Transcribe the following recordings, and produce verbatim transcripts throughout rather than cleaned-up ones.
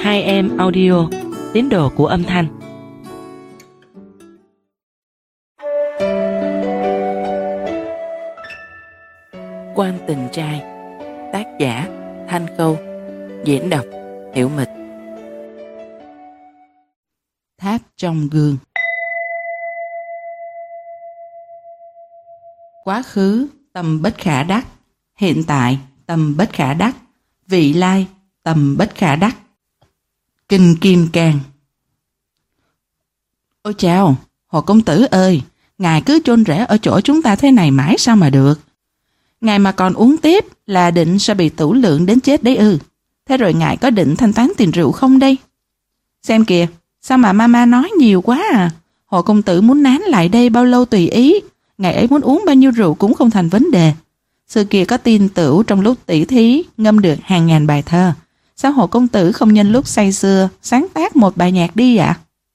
Hai Em Audio, tín đồ của âm thanh. Quan Tình Trai, tác giả Thanh Câu, diễn đọc Hiểu Mịch. Tháp trong gương. Quá khứ tâm bất khả đắc, hiện tại tâm bất khả đắc, vị lai tâm bất khả đắc. Kinh Kim Cang. Ôi chào, Hồ công tử ơi, ngài cứ chôn rễ ở chỗ chúng ta thế này mãi sao mà được? Ngài mà còn uống tiếp là định sẽ bị tửu lượng đến chết đấy ư? Thế rồi ngài có định thanh toán tiền rượu không đây? Xem kìa, sao mà mama nói nhiều quá à? Hồ công tử muốn nán lại đây bao lâu tùy ý, ngài ấy muốn uống bao nhiêu rượu cũng không thành vấn đề. Xưa kia có tin tửu trong lúc tỷ thí ngâm được hàng ngàn bài thơ. Sao Hồ công tử không nhân lúc say sưa sáng tác một bài nhạc đi ạ?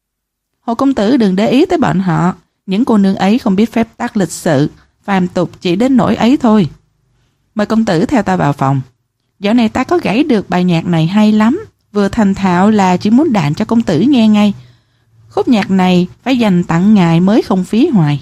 Hồ công tử đừng để ý tới bọn họ, những cô nương ấy không biết phép tắc lịch sự, phàm tục chỉ đến nỗi ấy thôi. Mời công tử theo ta vào phòng. Dạo này ta có gảy được bài nhạc này hay lắm, vừa thành thạo là chỉ muốn đàn cho công tử nghe ngay. Khúc nhạc này phải dành tặng ngài mới không phí hoài.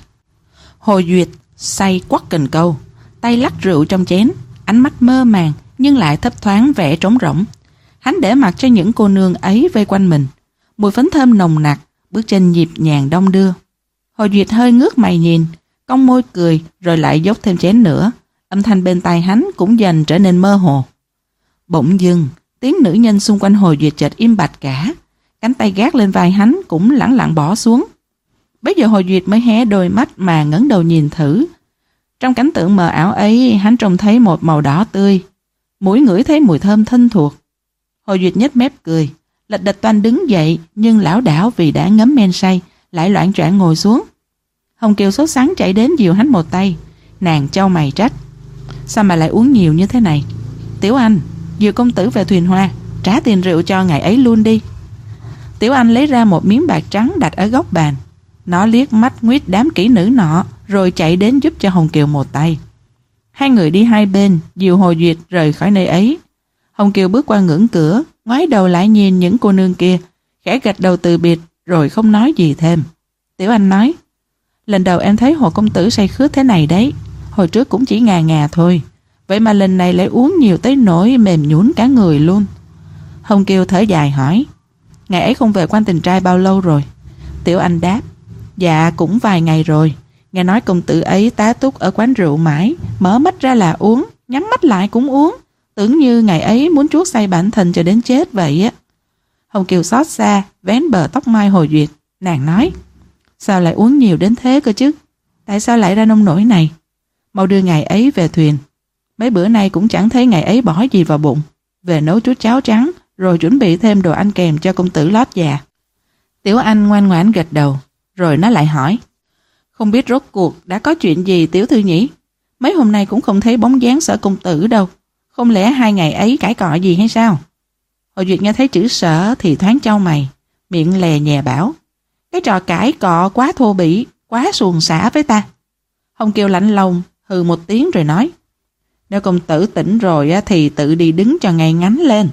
Hồ Duyệt say quắt cần câu, tay lắc rượu trong chén, ánh mắt mơ màng nhưng lại thấp thoáng vẻ trống rỗng. Hắn để mặc cho những cô nương ấy vây quanh mình, mùi phấn thơm nồng nặc, bước chân nhịp nhàng đong đưa. Hồ Duyệt hơi ngước mày nhìn, cong môi cười rồi lại dốc thêm chén nữa. Âm thanh bên tai hắn cũng dần trở nên mơ hồ. Bỗng dưng, tiếng nữ nhân xung quanh Hồ Duyệt chợt im bặt cả, cánh tay gác lên vai hắn cũng lẳng lặng bỏ xuống. Bây giờ Hồ Duyệt mới hé đôi mắt mà ngẩng đầu nhìn thử. Trong cảnh tượng mờ ảo ấy, hắn trông thấy một màu đỏ tươi, mũi ngửi thấy mùi thơm thân thuộc. Hồ Duyệt nhếch mép cười, lật đật toan đứng dậy nhưng lảo đảo vì đã ngấm men say, lại loạng choạng ngồi xuống. Hồng Kiều sốt sắng chạy đến dìu hắn một tay, nàng chau mày trách: sao mà lại uống nhiều như thế này? Tiểu Anh, dìu công tử về thuyền hoa, trả tiền rượu cho ngày ấy luôn đi. Tiểu Anh lấy ra một miếng bạc trắng đặt ở góc bàn. Nó liếc mắt nguyết đám kỹ nữ nọ rồi chạy đến giúp cho Hồng Kiều một tay. Hai người đi hai bên dìu Hồ Duyệt rời khỏi nơi ấy. Hồng Kiều bước qua ngưỡng cửa, ngoái đầu lại nhìn những cô nương kia, khẽ gật đầu từ biệt rồi không nói gì thêm. Tiểu Anh nói: lần đầu em thấy Hồ công tử say khướt thế này đấy, hồi trước cũng chỉ ngà ngà thôi, vậy mà lần này lại uống nhiều tới nỗi mềm nhũn cả người luôn. Hồng Kiều thở dài hỏi: ngày ấy không về Quan Tình Trai bao lâu rồi? Tiểu Anh đáp: dạ cũng vài ngày rồi. Nghe nói công tử ấy tá túc ở quán rượu mãi, mở mắt ra là uống, nhắm mắt lại cũng uống, tưởng như ngày ấy muốn chuốc say bản thân cho đến chết vậy á. Hồng Kiều xót xa vén bờ tóc mai Hồ Duyệt, nàng nói: sao lại uống nhiều đến thế cơ chứ? Tại sao lại ra nông nổi này? Mau đưa ngày ấy về thuyền. Mấy bữa nay cũng chẳng thấy ngày ấy bỏ gì vào bụng. Về nấu chút cháo trắng rồi chuẩn bị thêm đồ ăn kèm cho công tử lót già. Tiểu Anh ngoan ngoãn gật đầu, rồi nó lại hỏi: không biết rốt cuộc đã có chuyện gì tiểu thư nhỉ? Mấy hôm nay cũng không thấy bóng dáng Sở công tử đâu. Không lẽ hai ngày ấy cãi cọ gì hay sao? Hồ Duyệt nghe thấy chữ Sở thì thoáng chau mày, miệng lè nhẹ bảo: cái trò cãi cọ quá thô bỉ, quá xuồng xả với ta. Hồng Kiều lạnh lùng hừ một tiếng rồi nói: nếu công tử tỉnh rồi thì tự đi đứng cho ngay ngắn lên.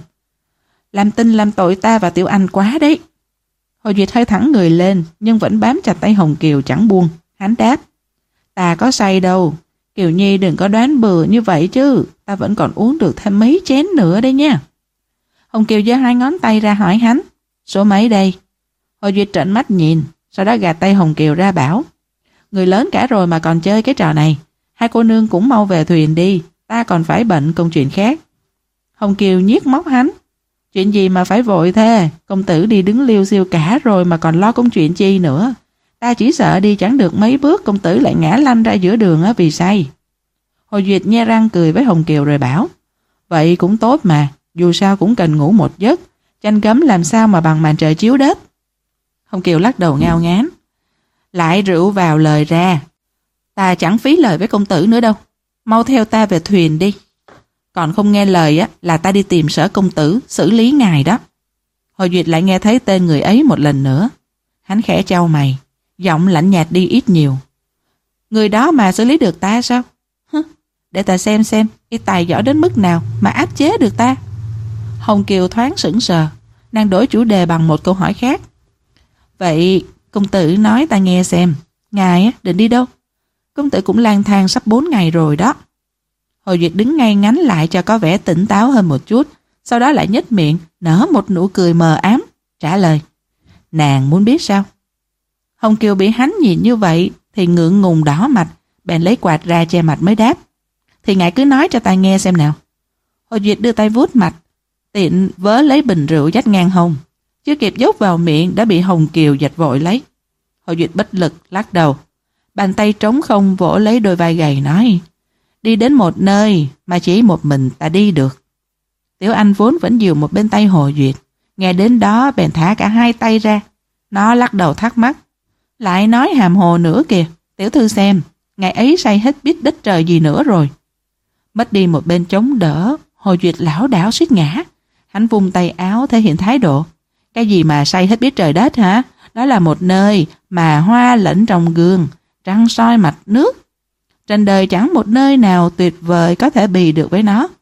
Làm tin làm tội ta và Tiểu Anh quá đấy. Hồ Duyệt hơi thẳng người lên nhưng vẫn bám chặt tay Hồng Kiều chẳng buông. Hắn đáp: ta có say đâu, Kiều Nhi đừng có đoán bừa như vậy chứ, ta vẫn còn uống được thêm mấy chén nữa đấy nha. Hồng Kiều giơ hai ngón tay ra hỏi hắn: số mấy đây? Hồ Duyệt trợn mắt nhìn, sau đó gạt tay Hồng Kiều ra bảo: người lớn cả rồi mà còn chơi cái trò này, hai cô nương cũng mau về thuyền đi, ta còn phải bận công chuyện khác. Hồng Kiều nhiếc móc hắn: chuyện gì mà phải vội thế, công tử đi đứng liêu xiêu cả rồi mà còn lo công chuyện chi nữa. Ta chỉ sợ đi chẳng được mấy bước công tử lại ngã lăn ra giữa đường á vì say. Hồ Duyệt nhe răng cười với Hồng Kiều rồi bảo: vậy cũng tốt mà, dù sao cũng cần ngủ một giấc, tranh gấm làm sao mà bằng màn trời chiếu đất. Hồng Kiều lắc đầu ngao ngán: lại rượu vào lời ra, ta chẳng phí lời với công tử nữa đâu, mau theo ta về thuyền đi. Còn không nghe lời á là ta đi tìm Sở công tử xử lý ngài đó. Hồ Duyệt lại nghe thấy tên người ấy một lần nữa. Hắn khẽ chau mày, giọng lạnh nhạt đi ít nhiều: người đó mà xử lý được ta sao? Hứ, để ta xem xem y tài giỏi đến mức nào mà áp chế được ta. Hồng Kiều thoáng sững sờ, Nàng đổi chủ đề bằng một câu hỏi khác. Vậy công tử nói ta nghe xem, ngài định đi đâu? Công tử cũng lang thang sắp bốn ngày rồi đó. Hồ Duyệt đứng ngay ngắn lại cho có vẻ tỉnh táo hơn một chút, sau đó lại nhếch miệng, nở một nụ cười mờ ám, trả lời. Nàng muốn biết sao? Hồng Kiều bị hắn nhìn như vậy thì ngượng ngùng đỏ mặt, bèn lấy quạt ra che mặt mới đáp. Thì ngài cứ nói cho ta nghe xem nào. Hồ Duyệt đưa tay vuốt mặt, tiện vớ lấy bình rượu dách ngang hông. Chưa kịp dốc vào miệng đã bị Hồng Kiều giật vội lấy. Hồ Duyệt bất lực lắc đầu, bàn tay trống không vỗ lấy đôi vai gầy nói. Đi đến một nơi mà chỉ một mình ta đi được. Tiểu Anh vốn vẫn dìu một bên tay Hồ Duyệt, nghe đến đó bèn thả cả hai tay ra. Nó lắc đầu thắc mắc. Lại nói hàm hồ nữa kìa, tiểu thư xem, ngày ấy say hết biết đất trời gì nữa rồi. Mất đi một bên chống đỡ, Hồ Duyệt lảo đảo suýt ngã. Hắn vung tay áo thể hiện thái độ. Cái gì mà say hết biết trời đất hả? Đó là một nơi mà hoa lẫn trong gương, trăng soi mặt nước. Trên đời chẳng một nơi nào tuyệt vời có thể bì được với nó.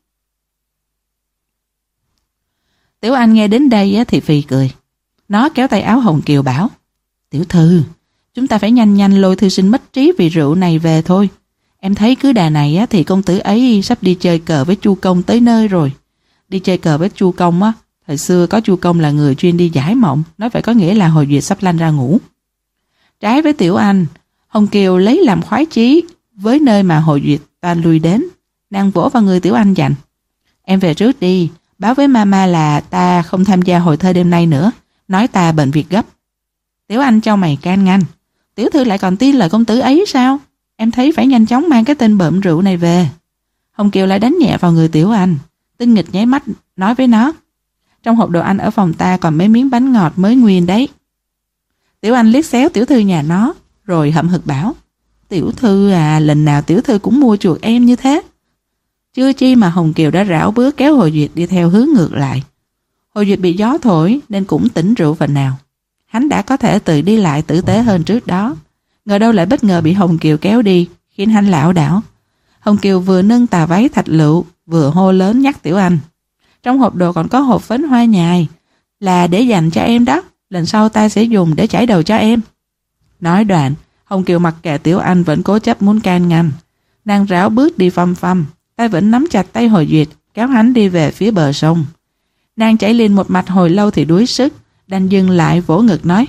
Tiểu Anh nghe đến đây thì phì cười. Nó kéo tay áo Hồng Kiều bảo. Tiểu thư, chúng ta phải nhanh nhanh lôi thư sinh mất trí vì rượu này về thôi. Em thấy cứ đà này thì công tử ấy sắp đi chơi cờ với Chu Công tới nơi rồi. Đi chơi cờ với Chu Công á, thời xưa có Chu Công là người chuyên đi giải mộng, nói vậy có nghĩa là Hồ Duyệt sắp lanh ra ngủ. Trái với Tiểu Anh, Hồng Kiều lấy làm khoái chí với nơi mà Hồ Duyệt toàn lui đến. Nàng vỗ vào người Tiểu Anh dặn. Em về trước đi, báo với mama là ta không tham gia hội thơ đêm nay nữa, nói ta bệnh việc gấp. Tiểu Anh chau mày can ngăn. Tiểu thư lại còn tin lời công tử ấy sao? Em thấy phải nhanh chóng mang cái tên bợm rượu này về. Hồng Kiều lại đánh nhẹ vào người Tiểu Anh. Tinh nghịch nháy mắt nói với nó. Trong hộp đồ ăn ở phòng ta còn mấy miếng bánh ngọt mới nguyên đấy. Tiểu Anh liếc xéo tiểu thư nhà nó, rồi hậm hực bảo. Tiểu thư à, lần nào tiểu thư cũng mua chuộc em như thế. Chưa chi mà Hồng Kiều đã rảo bước kéo Hồ Duyệt đi theo hướng ngược lại. Hồ Duyệt bị gió thổi nên cũng tỉnh rượu phần nào. Hắn đã có thể tự đi lại tử tế hơn trước đó. Ngờ đâu lại bất ngờ bị Hồng Kiều kéo đi, khiến hắn lảo đảo. Hồng Kiều vừa nâng tà váy thạch lựu, vừa hô lớn nhắc Tiểu Anh. Trong hộp đồ còn có hộp phấn hoa nhài, là để dành cho em đó, lần sau ta sẽ dùng để chải đầu cho em. Nói đoạn, Hồng Kiều mặc kệ Tiểu Anh vẫn cố chấp muốn can ngăn. Nàng rảo bước đi phăm phăm, tay vẫn nắm chặt tay Hồ Duyệt, kéo hắn đi về phía bờ sông. Nàng chảy liền một mạch hồi lâu thì đuối sức, đành dừng lại vỗ ngực nói.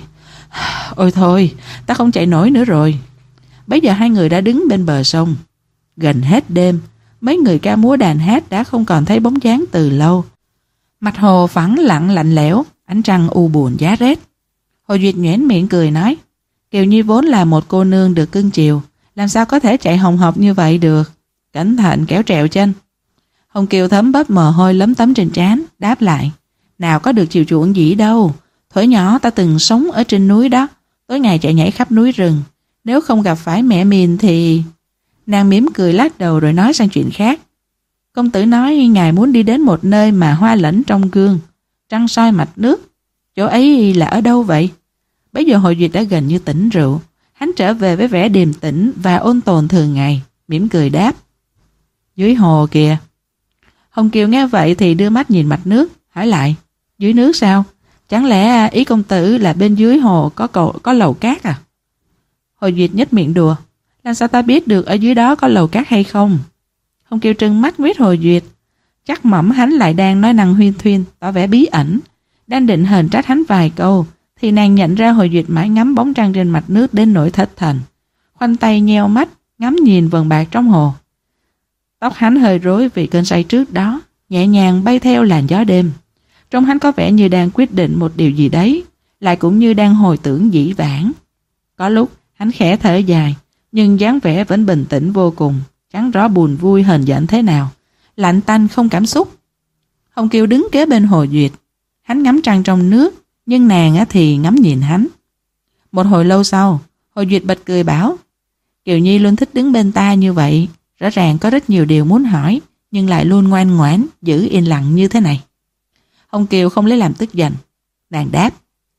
Ôi thôi, ta không chạy nổi nữa rồi. Bây giờ hai người đã đứng bên bờ sông. Gần hết đêm, mấy người ca múa đàn hát đã không còn thấy bóng dáng từ lâu. Mặt hồ phẳng lặng lạnh lẽo, ánh trăng u buồn giá rét. Hồ Duyệt nhoẻn miệng cười nói. Kiều Nhi vốn là một cô nương được cưng chiều, làm sao có thể chạy hồng hộc như vậy được. Cẩn thận kéo trèo chân. Hồng Kiều thấm bớt mồ hôi lấm tấm trên trán, đáp lại. Nào có được chiều chuộng gì đâu. Thuở nhỏ ta từng sống ở trên núi đó, tối ngày chạy nhảy khắp núi rừng. Nếu không gặp phải mẹ mình thì... Nàng mỉm cười lắc đầu rồi nói sang chuyện khác. Công tử nói ngài muốn đi đến một nơi mà hoa lẫn trong gương, trăng soi mạch nước. Chỗ ấy là ở đâu vậy? Bây giờ Hồ Duyệt đã gần như tỉnh rượu. Hắn trở về với vẻ điềm tĩnh và ôn tồn thường ngày, mỉm cười đáp. Dưới hồ kìa. Hồng Kiều nghe vậy thì đưa mắt nhìn mặt nước, hỏi lại. Dưới nước sao? Chẳng lẽ ý công tử là bên dưới hồ có cầu, có lầu cát à? Hồ Duyệt nhếch miệng đùa. Làm sao ta biết được ở dưới đó có lầu cát hay không? Hồng Kiều trừng mắt quét Hồ Duyệt. Chắc mẩm hắn lại đang nói năng huyên thuyên, tỏ vẻ bí ẩn. Đang định hờn trách hắn vài câu, thì nàng nhận ra Hồ Duyệt mãi ngắm bóng trăng trên mặt nước đến nỗi thất thần. Khoanh tay nheo mắt, ngắm nhìn vầng bạc trong hồ. Tóc hắn hơi rối vì cơn say trước đó, nhẹ nhàng bay theo làn gió đêm. Trông hắn có vẻ như đang quyết định một điều gì đấy, lại cũng như đang hồi tưởng dĩ vãng. Có lúc hắn khẽ thở dài, nhưng dáng vẻ vẫn bình tĩnh vô cùng, chẳng rõ buồn vui hờn giận thế nào, lạnh tanh không cảm xúc. Hồng Kiều đứng kế bên Hồ Duyệt, hắn ngắm trăng trong nước, nhưng nàng thì ngắm nhìn hắn. Một hồi lâu sau, Hồ Duyệt bật cười bảo, Kiều Nhi luôn thích đứng bên ta như vậy, rõ ràng có rất nhiều điều muốn hỏi, nhưng lại luôn ngoan ngoãn, giữ yên lặng như thế này. Hồng Kiều không lấy làm tức giận, nàng đáp,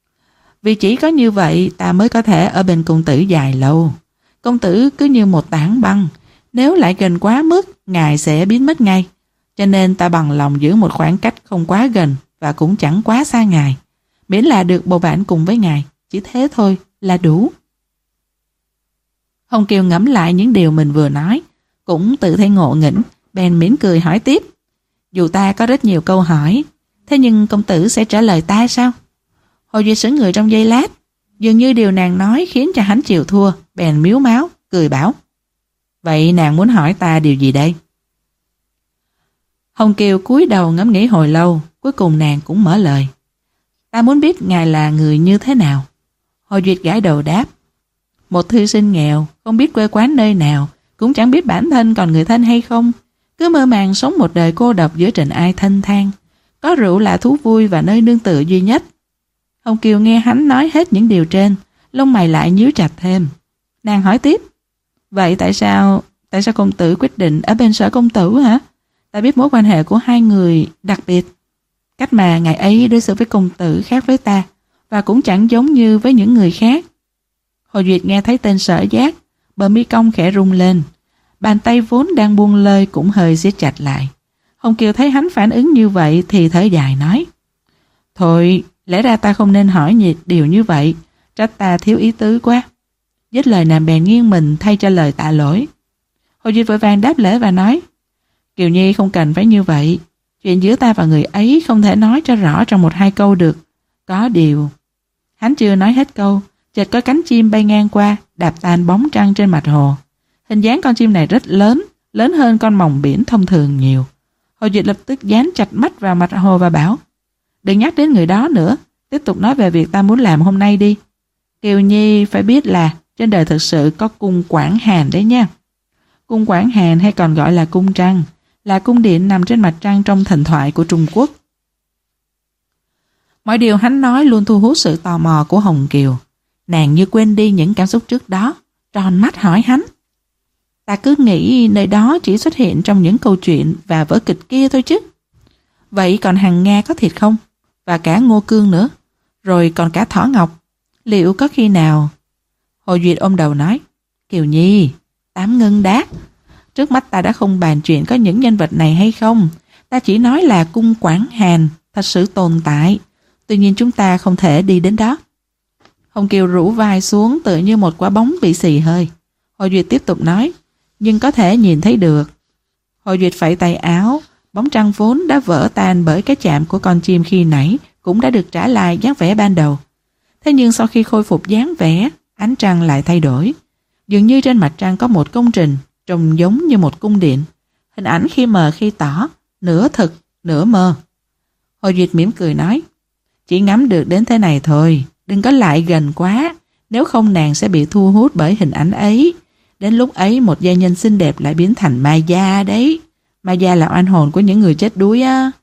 vì chỉ có như vậy ta mới có thể ở bên công tử dài lâu. Công tử cứ như một tảng băng, nếu lại gần quá mức, ngài sẽ biến mất ngay. Cho nên ta bằng lòng giữ một khoảng cách không quá gần và cũng chẳng quá xa Ngài. Miễn là được bầu bạn cùng với Ngài, chỉ thế thôi là đủ. Hồng Kiều ngẫm lại những điều mình vừa nói, cũng tự thấy ngộ nghĩnh, bèn mỉm cười hỏi tiếp. Dù ta có rất nhiều câu hỏi, thế nhưng công tử sẽ trả lời ta sao? Hồ Duyệt sững người trong giây lát, dường như điều nàng nói khiến cho hắn chịu thua, bèn miếu máu, cười bảo. Vậy nàng muốn hỏi ta điều gì đây? Hồng Kiều cúi đầu ngẫm nghĩ hồi lâu, cuối cùng nàng cũng mở lời. Ta muốn biết ngài là người như thế nào? Hồ Duyệt gãi đầu đáp. Một thư sinh nghèo, không biết quê quán nơi nào, cũng chẳng biết bản thân còn người thân hay không, cứ mơ màng sống một đời cô độc giữa trần ai thênh thang, có rượu là thú vui và nơi nương tựa duy nhất. Hồng Kiều nghe hắn nói hết những điều trên, lông mày lại nhíu chặt thêm. Nàng hỏi tiếp. Vậy tại sao, tại sao công tử quyết định ở bên Sở công tử hả? Ta biết mối quan hệ của hai người đặc biệt. Cách mà ngài ấy đối xử với công tử khác với ta, và cũng chẳng giống như với những người khác. Hồ Duyệt nghe thấy tên Sở Giác, bờ mi cong khẽ rung lên. Bàn tay vốn đang buông lơi cũng hơi siết chặt lại. Hồng Kiều thấy hắn phản ứng như vậy thì thở dài nói. Thôi, lẽ ra ta không nên hỏi nhiệt điều như vậy, trách ta thiếu ý tứ quá. Dứt lời nàng bèn nghiêng mình thay cho lời tạ lỗi. Hồ Duyệt vội vàng đáp lễ và nói. Kiều Nhi không cần phải như vậy. Chuyện giữa ta và người ấy không thể nói cho rõ trong một hai câu được. Có điều. Hắn chưa nói hết câu, chợt có cánh chim bay ngang qua, đạp tan bóng trăng trên mặt hồ. Hình dáng con chim này rất lớn, lớn hơn con mòng biển thông thường nhiều. Hồ Duyệt lập tức dán chặt mắt vào mặt hồ và bảo. Đừng nhắc đến người đó nữa, tiếp tục nói về việc ta muốn làm hôm nay đi. Kiều Nhi phải biết là trên đời thực sự có cung Quảng Hàn đấy nha. Cung Quảng Hàn hay còn gọi là cung trăng, là cung điện nằm trên mặt trăng trong thần thoại của Trung Quốc. Mọi điều hắn nói luôn thu hút sự tò mò của Hồng Kiều. Nàng như quên đi những cảm xúc trước đó, tròn mắt hỏi hắn. Ta cứ nghĩ nơi đó chỉ xuất hiện trong những câu chuyện và vở kịch kia thôi chứ. Vậy còn Hằng Nga có thiệt không? Và cả Ngô Cương nữa. Rồi còn cả Thỏ Ngọc. Liệu có khi nào... Hồ Duyệt ôm đầu nói. Kiều Nhi, tám ngân đát. Trước mắt ta đã không bàn chuyện có những nhân vật này hay không. Ta chỉ nói là cung Quảng Hàn thật sự tồn tại. Tuy nhiên chúng ta không thể đi đến đó. Hồng Kiều rũ vai xuống tự như một quả bóng bị xì hơi. Hồ Duyệt tiếp tục nói. Nhưng có thể nhìn thấy được. Hồ Duyệt phẩy tay áo. Bóng trăng vốn đã vỡ tan bởi cái chạm của con chim khi nãy cũng đã được trả lại dáng vẻ ban đầu. Thế nhưng sau khi khôi phục dáng vẻ, ánh trăng lại thay đổi. Dường như trên mặt trăng có một công trình trông giống như một cung điện. Hình ảnh khi mờ khi tỏ, nửa thực, nửa mơ. Hồ Duyệt mỉm cười nói. Chỉ ngắm được đến thế này thôi, đừng có lại gần quá, nếu không nàng sẽ bị thu hút bởi hình ảnh ấy. Đến lúc ấy một giai nhân xinh đẹp lại biến thành ma gia đấy. Ma gia là oan hồn của những người chết đuối á.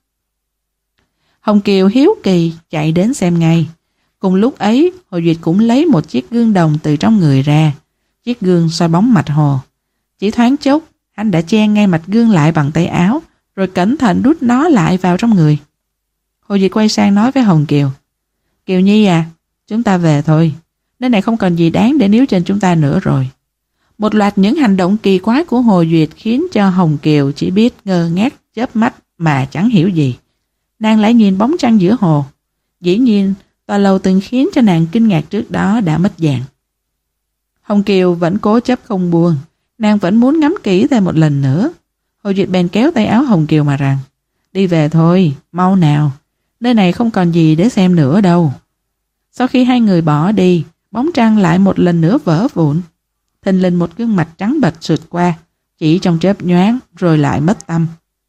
Hồng Kiều hiếu kỳ chạy đến xem ngay. Cùng lúc ấy, Hồ Duyệt cũng lấy một chiếc gương đồng từ trong người ra. Chiếc gương soi bóng mặt hồ. Chỉ thoáng chốc, hắn đã che ngay mặt gương lại bằng tay áo, rồi cẩn thận đút nó lại vào trong người. Hồ Duyệt quay sang nói với Hồng Kiều. Kiều Nhi à, chúng ta về thôi. Nơi này không còn gì đáng để níu trên chúng ta nữa rồi. Một loạt những hành động kỳ quái của Hồ Duyệt khiến cho Hồng Kiều chỉ biết ngơ ngác chớp mắt mà chẳng hiểu gì. Nàng lại nhìn bóng trăng giữa hồ. Dĩ nhiên, tòa lầu từng khiến cho nàng kinh ngạc trước đó đã mất dạng. Hồng Kiều vẫn cố chấp không buông. Nàng vẫn muốn ngắm kỹ thêm một lần nữa. Hồ Duyệt bèn kéo tay áo Hồng Kiều mà rằng. Đi về thôi, mau nào. Nơi này không còn gì để xem nữa đâu. Sau khi hai người bỏ đi, bóng trăng lại một lần nữa vỡ vụn. Thình lình một gương mặt trắng bệch sượt qua, chỉ trong chớp nhoáng rồi lại mất tâm.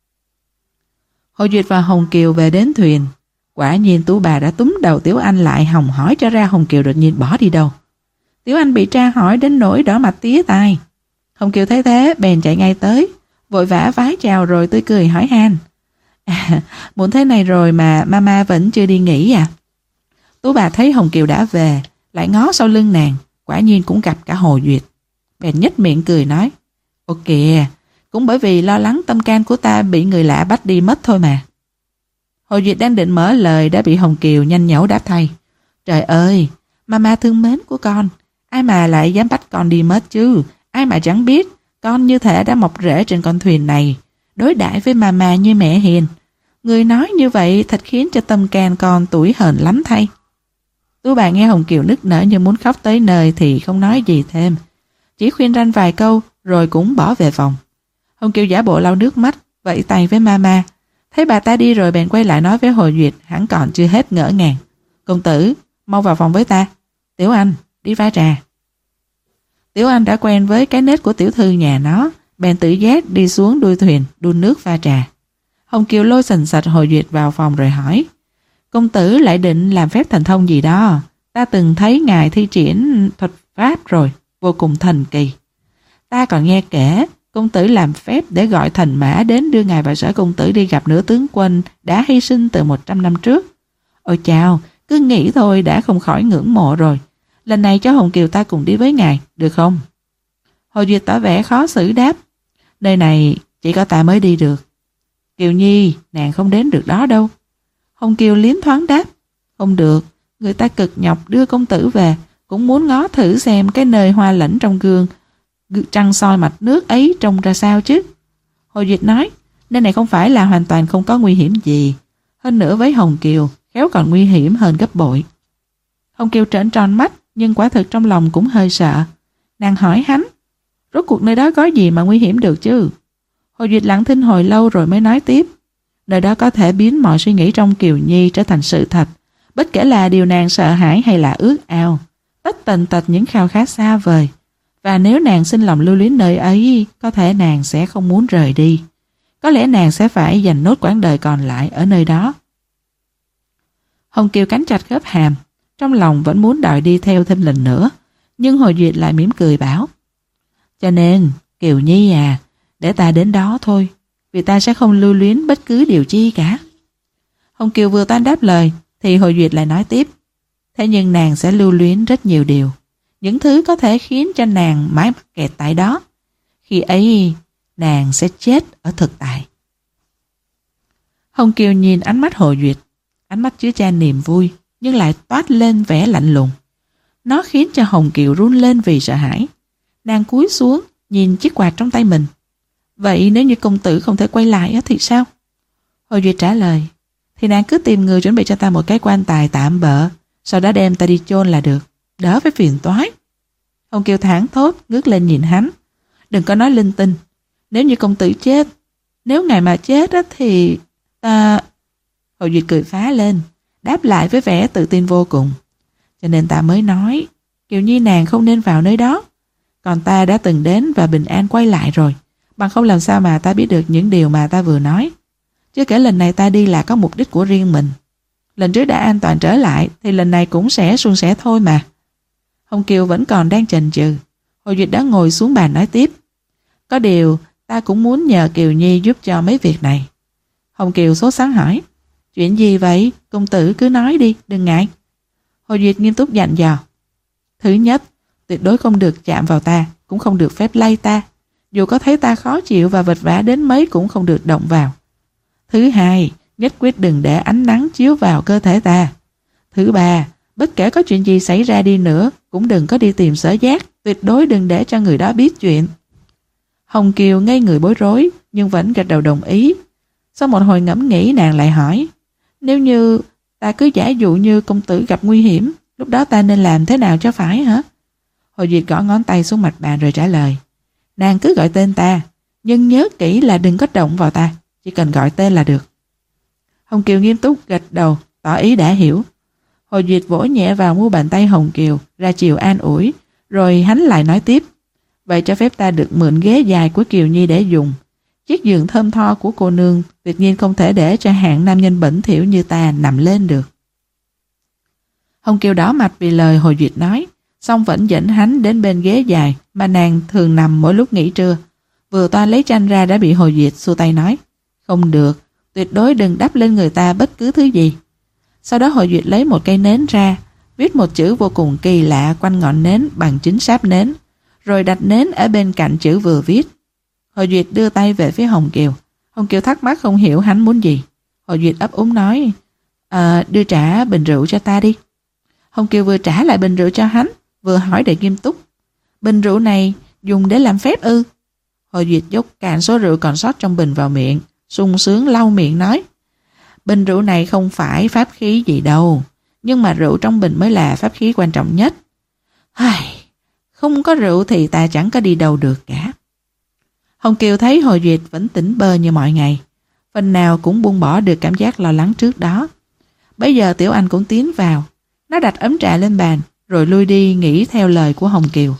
Hồ Duyệt và Hồng Kiều về đến thuyền. Quả nhiên Tú bà đã túm đầu Tiểu Anh lại hòng hỏi cho ra Hồng Kiều đột nhiên bỏ đi đâu. Tiểu Anh bị tra hỏi đến nỗi đỏ mặt tía tai. Hồng Kiều thấy thế bèn chạy ngay tới, vội vã vái chào rồi tươi cười hỏi han. À, muộn thế này rồi mà mama vẫn chưa đi nghỉ à? Tú bà thấy Hồng Kiều đã về, lại ngó sau lưng nàng, quả nhiên cũng gặp cả Hồ Duyệt. Bèn nhếch miệng cười nói. Ồ kìa, cũng bởi vì lo lắng tâm can của ta bị người lạ bắt đi mất thôi mà. Hồ Duyệt đang định mở lời đã bị Hồng Kiều nhanh nhẩu đáp thay. Trời ơi, mama thương mến của con, ai mà lại dám bắt con đi mất chứ? Ai mà chẳng biết, con như thể đã mọc rễ trên con thuyền này, đối đãi với mama như mẹ hiền. Người nói như vậy thật khiến cho tâm can con tủi hờn lắm thay. Tú bà nghe Hồng Kiều nức nở như muốn khóc tới nơi thì không nói gì thêm, chỉ khuyên răn vài câu rồi cũng bỏ về phòng. Hồng Kiều giả bộ lau nước mắt, vẫy tay với mama. Thấy bà ta đi rồi bèn quay lại nói với Hồ Duyệt, hẳn còn chưa hết ngỡ ngàng. Công tử, mau vào phòng với ta. Tiểu Anh, đi pha trà. Tiểu Anh đã quen với cái nết của tiểu thư nhà nó, bèn tự giác đi xuống đuôi thuyền đun nước pha trà. Hồng Kiều lôi sành sạch Hồ Duyệt vào phòng rồi hỏi, công tử lại định làm phép thần thông gì đó? Ta từng thấy ngài thi triển thuật pháp rồi, vô cùng thần kỳ. Ta còn nghe kể công tử làm phép để gọi thần mã đến đưa ngài và Sở công tử đi gặp nữ tướng quân đã hy sinh từ một trăm năm trước. Ôi chào, cứ nghĩ thôi đã không khỏi ngưỡng mộ rồi. Lần này cho Hồng Kiều ta cùng đi với ngài, được không? Hồ Duyệt tỏ vẻ khó xử đáp, nơi này chỉ có ta mới đi được. Kiều Nhi, nàng không đến được đó đâu. Hồng Kiều liến thoáng đáp, không được, người ta cực nhọc đưa công tử về, cũng muốn ngó thử xem cái nơi hoa lẫnh trong gương trăng soi mặt nước ấy trông ra sao chứ. Hồ Duyệt nói, nơi này không phải là hoàn toàn không có nguy hiểm gì. Hơn nữa với Hồng Kiều, khéo còn nguy hiểm hơn gấp bội. Hồng Kiều trợn tròn mắt, nhưng quả thực trong lòng cũng hơi sợ. Nàng hỏi hắn, rốt cuộc nơi đó có gì mà nguy hiểm được chứ? Hồ Duyệt lặng thinh hồi lâu rồi mới nói tiếp, nơi đó có thể biến mọi suy nghĩ trong Kiều Nhi trở thành sự thật, bất kể là điều nàng sợ hãi hay là ước ao, tất tần tật những khao khát xa vời. Và nếu nàng xin lòng lưu luyến nơi ấy, có thể nàng sẽ không muốn rời đi. Có lẽ nàng sẽ phải dành nốt quãng đời còn lại ở nơi đó. Hồng Kiều cắn chặt khớp hàm, trong lòng vẫn muốn đòi đi theo thêm lần nữa, nhưng Hồ Duyệt lại mỉm cười bảo, cho nên Kiều Nhi à, để ta đến đó thôi, vì ta sẽ không lưu luyến bất cứ điều chi cả. Hồng Kiều vừa toan đáp lời thì Hồ Duyệt lại nói tiếp, thế nhưng nàng sẽ lưu luyến rất nhiều điều, những thứ có thể khiến cho nàng mãi mắc kẹt tại đó. Khi ấy nàng sẽ chết ở thực tại. Hồng Kiều nhìn ánh mắt Hồ Duyệt, ánh mắt chứa chan niềm vui nhưng lại toát lên vẻ lạnh lùng. Nó khiến cho Hồng Kiều run lên vì sợ hãi. Nàng cúi xuống nhìn chiếc quạt trong tay mình. Vậy nếu như công tử không thể quay lại thì sao? Hồ Duyệt trả lời, thì nàng cứ tìm người chuẩn bị cho ta một cái quan tài tạm bợ, sau đó đem ta đi chôn là được, đỡ phải phiền toái. Hồng Kiều thảng thốt ngước lên nhìn hắn, đừng có nói linh tinh. Nếu như công tử chết, nếu ngài mà chết á, thì ta... Hồ Duyệt cười phá lên, đáp lại với vẻ tự tin vô cùng. Cho nên ta mới nói, Kiều Nhi nàng không nên vào nơi đó. Còn ta đã từng đến và bình an quay lại rồi, bằng không làm sao mà ta biết được những điều mà ta vừa nói. Chứ kể lần này ta đi là có mục đích của riêng mình. Lần trước đã an toàn trở lại thì lần này cũng sẽ suôn sẻ thôi mà. Hồng Kiều vẫn còn đang chần chừ. Hồ Duyệt đã ngồi xuống bàn nói tiếp, có điều ta cũng muốn nhờ Kiều Nhi giúp cho mấy việc này. Hồng Kiều sốt sắng hỏi, chuyện gì vậy? Công tử cứ nói đi, đừng ngại. Hồ Duyệt nghiêm túc dặn dò, thứ nhất, tuyệt đối không được chạm vào ta, cũng không được phép lay ta. Dù có thấy ta khó chịu và vật vã đến mấy cũng không được động vào. Thứ hai, nhất quyết đừng để ánh nắng chiếu vào cơ thể ta. Thứ ba, bất kể có chuyện gì xảy ra đi nữa, cũng đừng có đi tìm Sở Giác, tuyệt đối đừng để cho người đó biết chuyện. Hồng Kiều ngây người bối rối, nhưng vẫn gật đầu đồng ý. Sau một hồi ngẫm nghĩ, nàng lại hỏi, nếu như ta cứ giả dụ như công tử gặp nguy hiểm, lúc đó ta nên làm thế nào cho phải hả? Hồ Duyệt gõ ngón tay xuống mặt bàn rồi trả lời, nàng cứ gọi tên ta, nhưng nhớ kỹ là đừng có động vào ta, chỉ cần gọi tên là được. Hồng Kiều nghiêm túc gật đầu, tỏ ý đã hiểu. Hồ Duyệt vỗ nhẹ vào mu bàn tay Hồng Kiều, ra chiều an ủi, rồi hắn lại nói tiếp, vậy cho phép ta được mượn ghế dài của Kiều Nhi để dùng. Chiếc giường thơm tho của cô nương tuyệt nhiên không thể để cho hạng nam nhân bẩn thỉu như ta nằm lên được. Hồng Kiều đỏ mặt vì lời Hồ Duyệt nói, xong vẫn dẫn hắn đến bên ghế dài mà nàng thường nằm mỗi lúc nghỉ trưa. Vừa toan lấy chăn ra đã bị Hồ Duyệt xua tay nói, không được, tuyệt đối đừng đắp lên người ta bất cứ thứ gì. Sau đó Hồ Duyệt lấy một cây nến ra, viết một chữ vô cùng kỳ lạ quanh ngọn nến bằng chính sáp nến, rồi đặt nến ở bên cạnh chữ vừa viết. Hồ Duyệt đưa tay về phía Hồng Kiều. Hồng Kiều thắc mắc không hiểu hắn muốn gì. Hồ Duyệt ấp úng nói, à, đưa trả bình rượu cho ta đi. Hồng Kiều vừa trả lại bình rượu cho hắn, vừa hỏi đầy nghiêm túc, bình rượu này dùng để làm phép ư? Hồ Duyệt dốc cạn số rượu còn sót trong bình vào miệng, sung sướng lau miệng nói, Bình rượu này không phải pháp khí gì đâu, nhưng mà rượu trong bình mới là pháp khí quan trọng nhất. Ai, không có rượu thì ta chẳng có đi đâu được cả. Hồng Kiều thấy Hồ Duyệt vẫn tỉnh bơ như mọi ngày, phần nào cũng buông bỏ được cảm giác lo lắng trước đó. Bây giờ Tiểu Anh cũng tiến vào, nó đặt ấm trà lên bàn, rồi lui đi nghĩ theo lời của Hồng Kiều,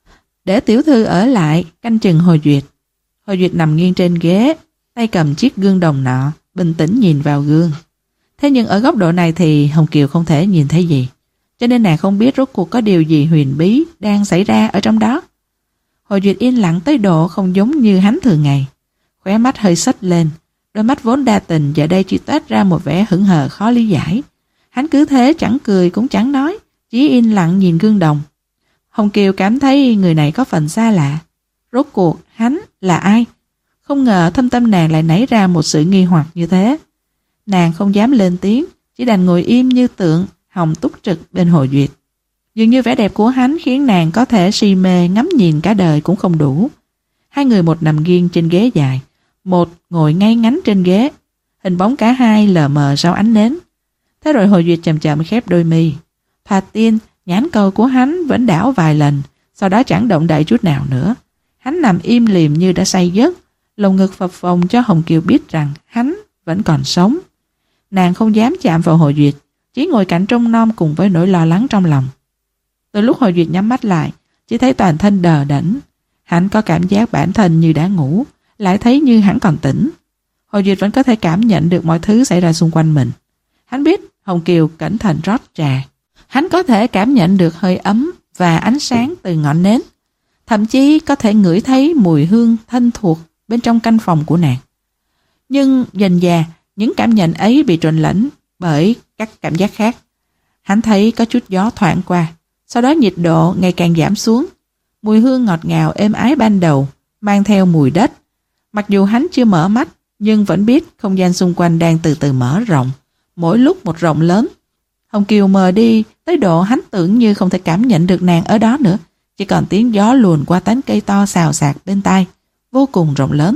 để tiểu thư ở lại canh chừng Hồ Duyệt. Hồ Duyệt nằm nghiêng trên ghế, tay cầm chiếc gương đồng nọ, bình tĩnh nhìn vào gương. Thế nhưng ở góc độ này thì Hồng Kiều không thể nhìn thấy gì, cho nên nàng không biết rốt cuộc có điều gì huyền bí đang xảy ra ở trong đó. Hồ Duyệt yên lặng tới độ không giống như hắn thường ngày, khóe mắt hơi xếch lên, đôi mắt vốn đa tình giờ đây chỉ toát ra một vẻ hững hờ khó lý giải. Hắn cứ thế chẳng cười cũng chẳng nói, chỉ yên lặng nhìn gương đồng. Hồng Kiều cảm thấy người này có phần xa lạ. Rốt cuộc hắn là ai? Không ngờ thâm tâm nàng lại nảy ra một sự nghi hoặc như thế. Nàng không dám lên tiếng, chỉ đành ngồi im như tượng, hồng túc trực bên Hồ Duyệt. Dường như vẻ đẹp của hắn khiến nàng có thể si mê ngắm nhìn cả đời cũng không đủ. Hai người một nằm nghiêng trên ghế dài, một ngồi ngay ngắn trên ghế. Hình bóng cả hai lờ mờ sau ánh nến. Thế rồi Hồ Duyệt chậm chậm khép đôi mi. Thà tiên, nhãn cầu của hắn vẫn đảo vài lần, sau đó chẳng động đậy chút nào nữa. Hắn nằm im lìm như đã say giấc, lồng ngực phập phồng cho Hồng Kiều biết rằng hắn vẫn còn sống. Nàng không dám chạm vào Hồ Duyệt, chỉ ngồi cạnh trông nom cùng với nỗi lo lắng trong lòng. Từ lúc Hồ Duyệt nhắm mắt lại, chỉ thấy toàn thân đờ đẫn. Hắn có cảm giác bản thân như đã ngủ, lại thấy như hắn còn tỉnh. Hồ Duyệt vẫn có thể cảm nhận được mọi thứ xảy ra xung quanh mình. Hắn biết Hồng Kiều cẩn thận rót trà. Hắn có thể cảm nhận được hơi ấm và ánh sáng từ ngọn nến. Thậm chí có thể ngửi thấy mùi hương thân thuộc bên trong căn phòng của nàng. Nhưng dần dà, những cảm nhận ấy bị trộn lẫn bởi các cảm giác khác. Hắn thấy có chút gió thoảng qua, sau đó nhiệt độ ngày càng giảm xuống. Mùi hương ngọt ngào êm ái ban đầu mang theo mùi đất. Mặc dù hắn chưa mở mắt, nhưng vẫn biết không gian xung quanh đang từ từ mở rộng, mỗi lúc một rộng lớn. Hồng Kiều mờ đi tới độ hắn tưởng như không thể cảm nhận được nàng ở đó nữa, chỉ còn tiếng gió luồn qua tán cây to xào xạc bên tai, vô cùng rộng lớn.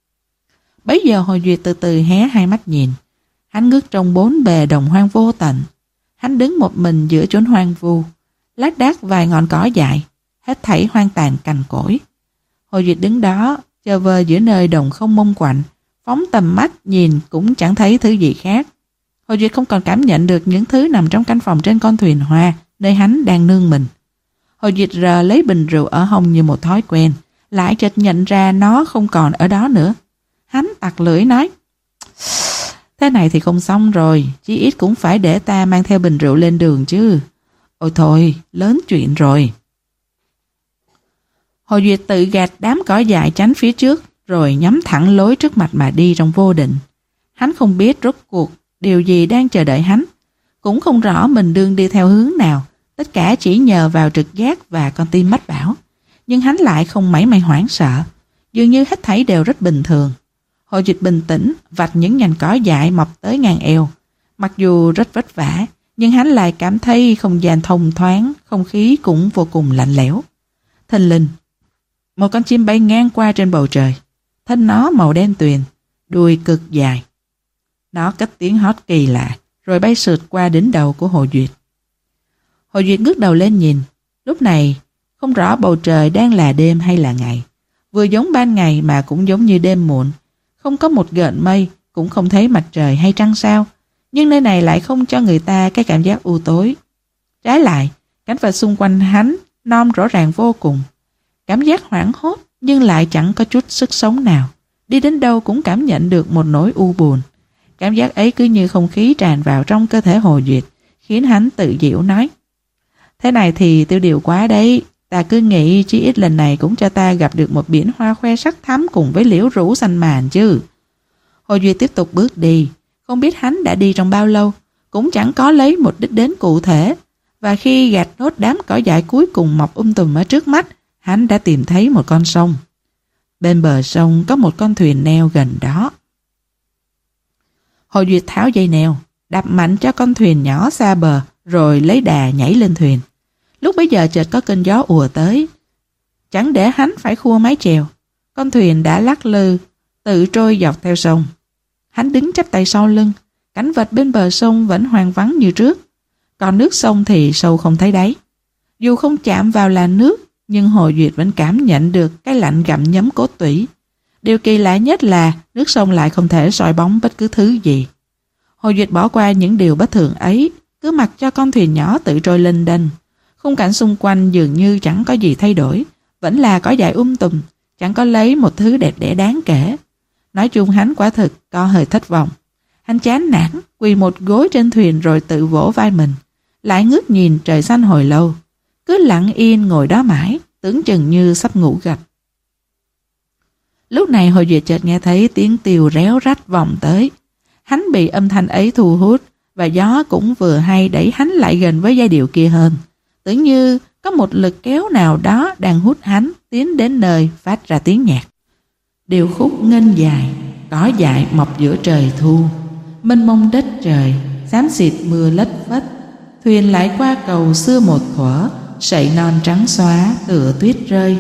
Bấy giờ Hồ Duyệt từ từ hé hai mắt nhìn. Hắn ngước trong bốn bề đồng hoang vô tận. Hắn đứng một mình giữa chốn hoang vu, lác đác vài ngọn cỏ dại, hết thảy hoang tàn cằn cỗi. Hồ Duyệt đứng đó, chơ vơ giữa nơi đồng không mông quạnh, phóng tầm mắt nhìn cũng chẳng thấy thứ gì khác. Hồ Duyệt không còn cảm nhận được những thứ nằm trong căn phòng trên con thuyền hoa, nơi hắn đang nương mình. Hồ Duyệt rờ lấy bình rượu ở hông như một thói quen, lại chợt nhận ra nó không còn ở đó nữa. Hắn tặc lưỡi nói, thế này thì không xong rồi, chí ít cũng phải để ta mang theo bình rượu lên đường chứ. Ôi thôi, lớn chuyện rồi. Hồ Duyệt tự gạt đám cỏ dại tránh phía trước, rồi nhắm thẳng lối trước mặt mà đi trong vô định. Hắn không biết rốt cuộc điều gì đang chờ đợi hắn, cũng không rõ mình đương đi theo hướng nào, tất cả chỉ nhờ vào trực giác và con tim mách bảo. Nhưng hắn lại không mảy may hoảng sợ, dường như hết thảy đều rất bình thường. Hồ Duyệt bình tĩnh vạch những nhành cỏ dại mọc tới ngang eo. Mặc dù rất vất vả, nhưng hắn lại cảm thấy không gian thông thoáng, không khí cũng vô cùng lạnh lẽo. Thình lình, một con chim bay ngang qua trên bầu trời. Thân nó màu đen tuyền, đuôi cực dài. Nó cất tiếng hót kỳ lạ, rồi bay sượt qua đỉnh đầu của Hồ Duyệt. Hồ Duyệt ngước đầu lên nhìn. Lúc này, không rõ bầu trời đang là đêm hay là ngày. Vừa giống ban ngày mà cũng giống như đêm muộn. Không có một gợn mây, cũng không thấy mặt trời hay trăng sao. Nhưng nơi này lại không cho người ta cái cảm giác u tối. Trái lại, cảnh vật xung quanh hắn non rõ ràng vô cùng. Cảm giác hoảng hốt nhưng lại chẳng có chút sức sống nào. Đi đến đâu cũng cảm nhận được một nỗi u buồn. Cảm giác ấy cứ như không khí tràn vào trong cơ thể Hồ Duyệt, khiến hắn tự giễu nói, thế này thì tiêu điều quá đấy. Ta cứ nghĩ chí ít lần này cũng cho ta gặp được một biển hoa khoe sắc thắm cùng với liễu rủ xanh màn chứ. Hồ Duyệt tiếp tục bước đi. Không biết hắn đã đi trong bao lâu, cũng chẳng có lấy một đích đến cụ thể. Và khi gạt nốt đám cỏ dại cuối cùng mọc um tùm ở trước mắt, hắn đã tìm thấy một con sông. Bên bờ sông có một con thuyền neo gần đó. Hồ Duyệt tháo dây neo, đạp mạnh cho con thuyền nhỏ xa bờ, rồi lấy đà nhảy lên thuyền. Lúc bấy giờ chợt có cơn gió ùa tới. Chẳng để hắn phải khua mái chèo, con thuyền đã lắc lư, tự trôi dọc theo sông. Hắn đứng chắp tay sau lưng, Cảnh vật bên bờ sông vẫn hoang vắng như trước, còn nước sông thì sâu không thấy đáy. Dù không chạm vào là nước, nhưng Hồ Duyệt vẫn cảm nhận được cái lạnh gặm nhấm cốt tủy. Điều kỳ lạ nhất là nước sông lại không thể soi bóng bất cứ thứ gì. Hồ Duyệt bỏ qua những điều bất thường ấy, cứ mặc cho con thuyền nhỏ tự trôi lênh đênh. Khung cảnh xung quanh dường như chẳng có gì thay đổi, vẫn là cỏ dại um tùm, chẳng có lấy một thứ đẹp đẽ đáng kể. Nói chung hắn quả thực có hơi thất vọng. Hắn chán nản, quỳ một gối trên thuyền rồi tự vỗ vai mình, lại ngước nhìn trời xanh hồi lâu, cứ lặng yên ngồi đó mãi, tưởng chừng như sắp ngủ gật. Lúc này Hồ Duyệt chợt nghe thấy tiếng tiều réo rắt vọng tới. Hắn bị âm thanh ấy thu hút, và gió cũng vừa hay đẩy hắn lại gần với giai điệu kia hơn. Tưởng như có một lực kéo nào đó đang hút hắn tiến đến nơi phát ra tiếng nhạc. Điệu khúc nghênh dài, cỏ dại mọc giữa trời thu, mênh mông đất trời, xám xịt mưa lất phất. Thuyền lại qua cầu xưa một thuở, sậy non trắng xóa tựa tuyết rơi.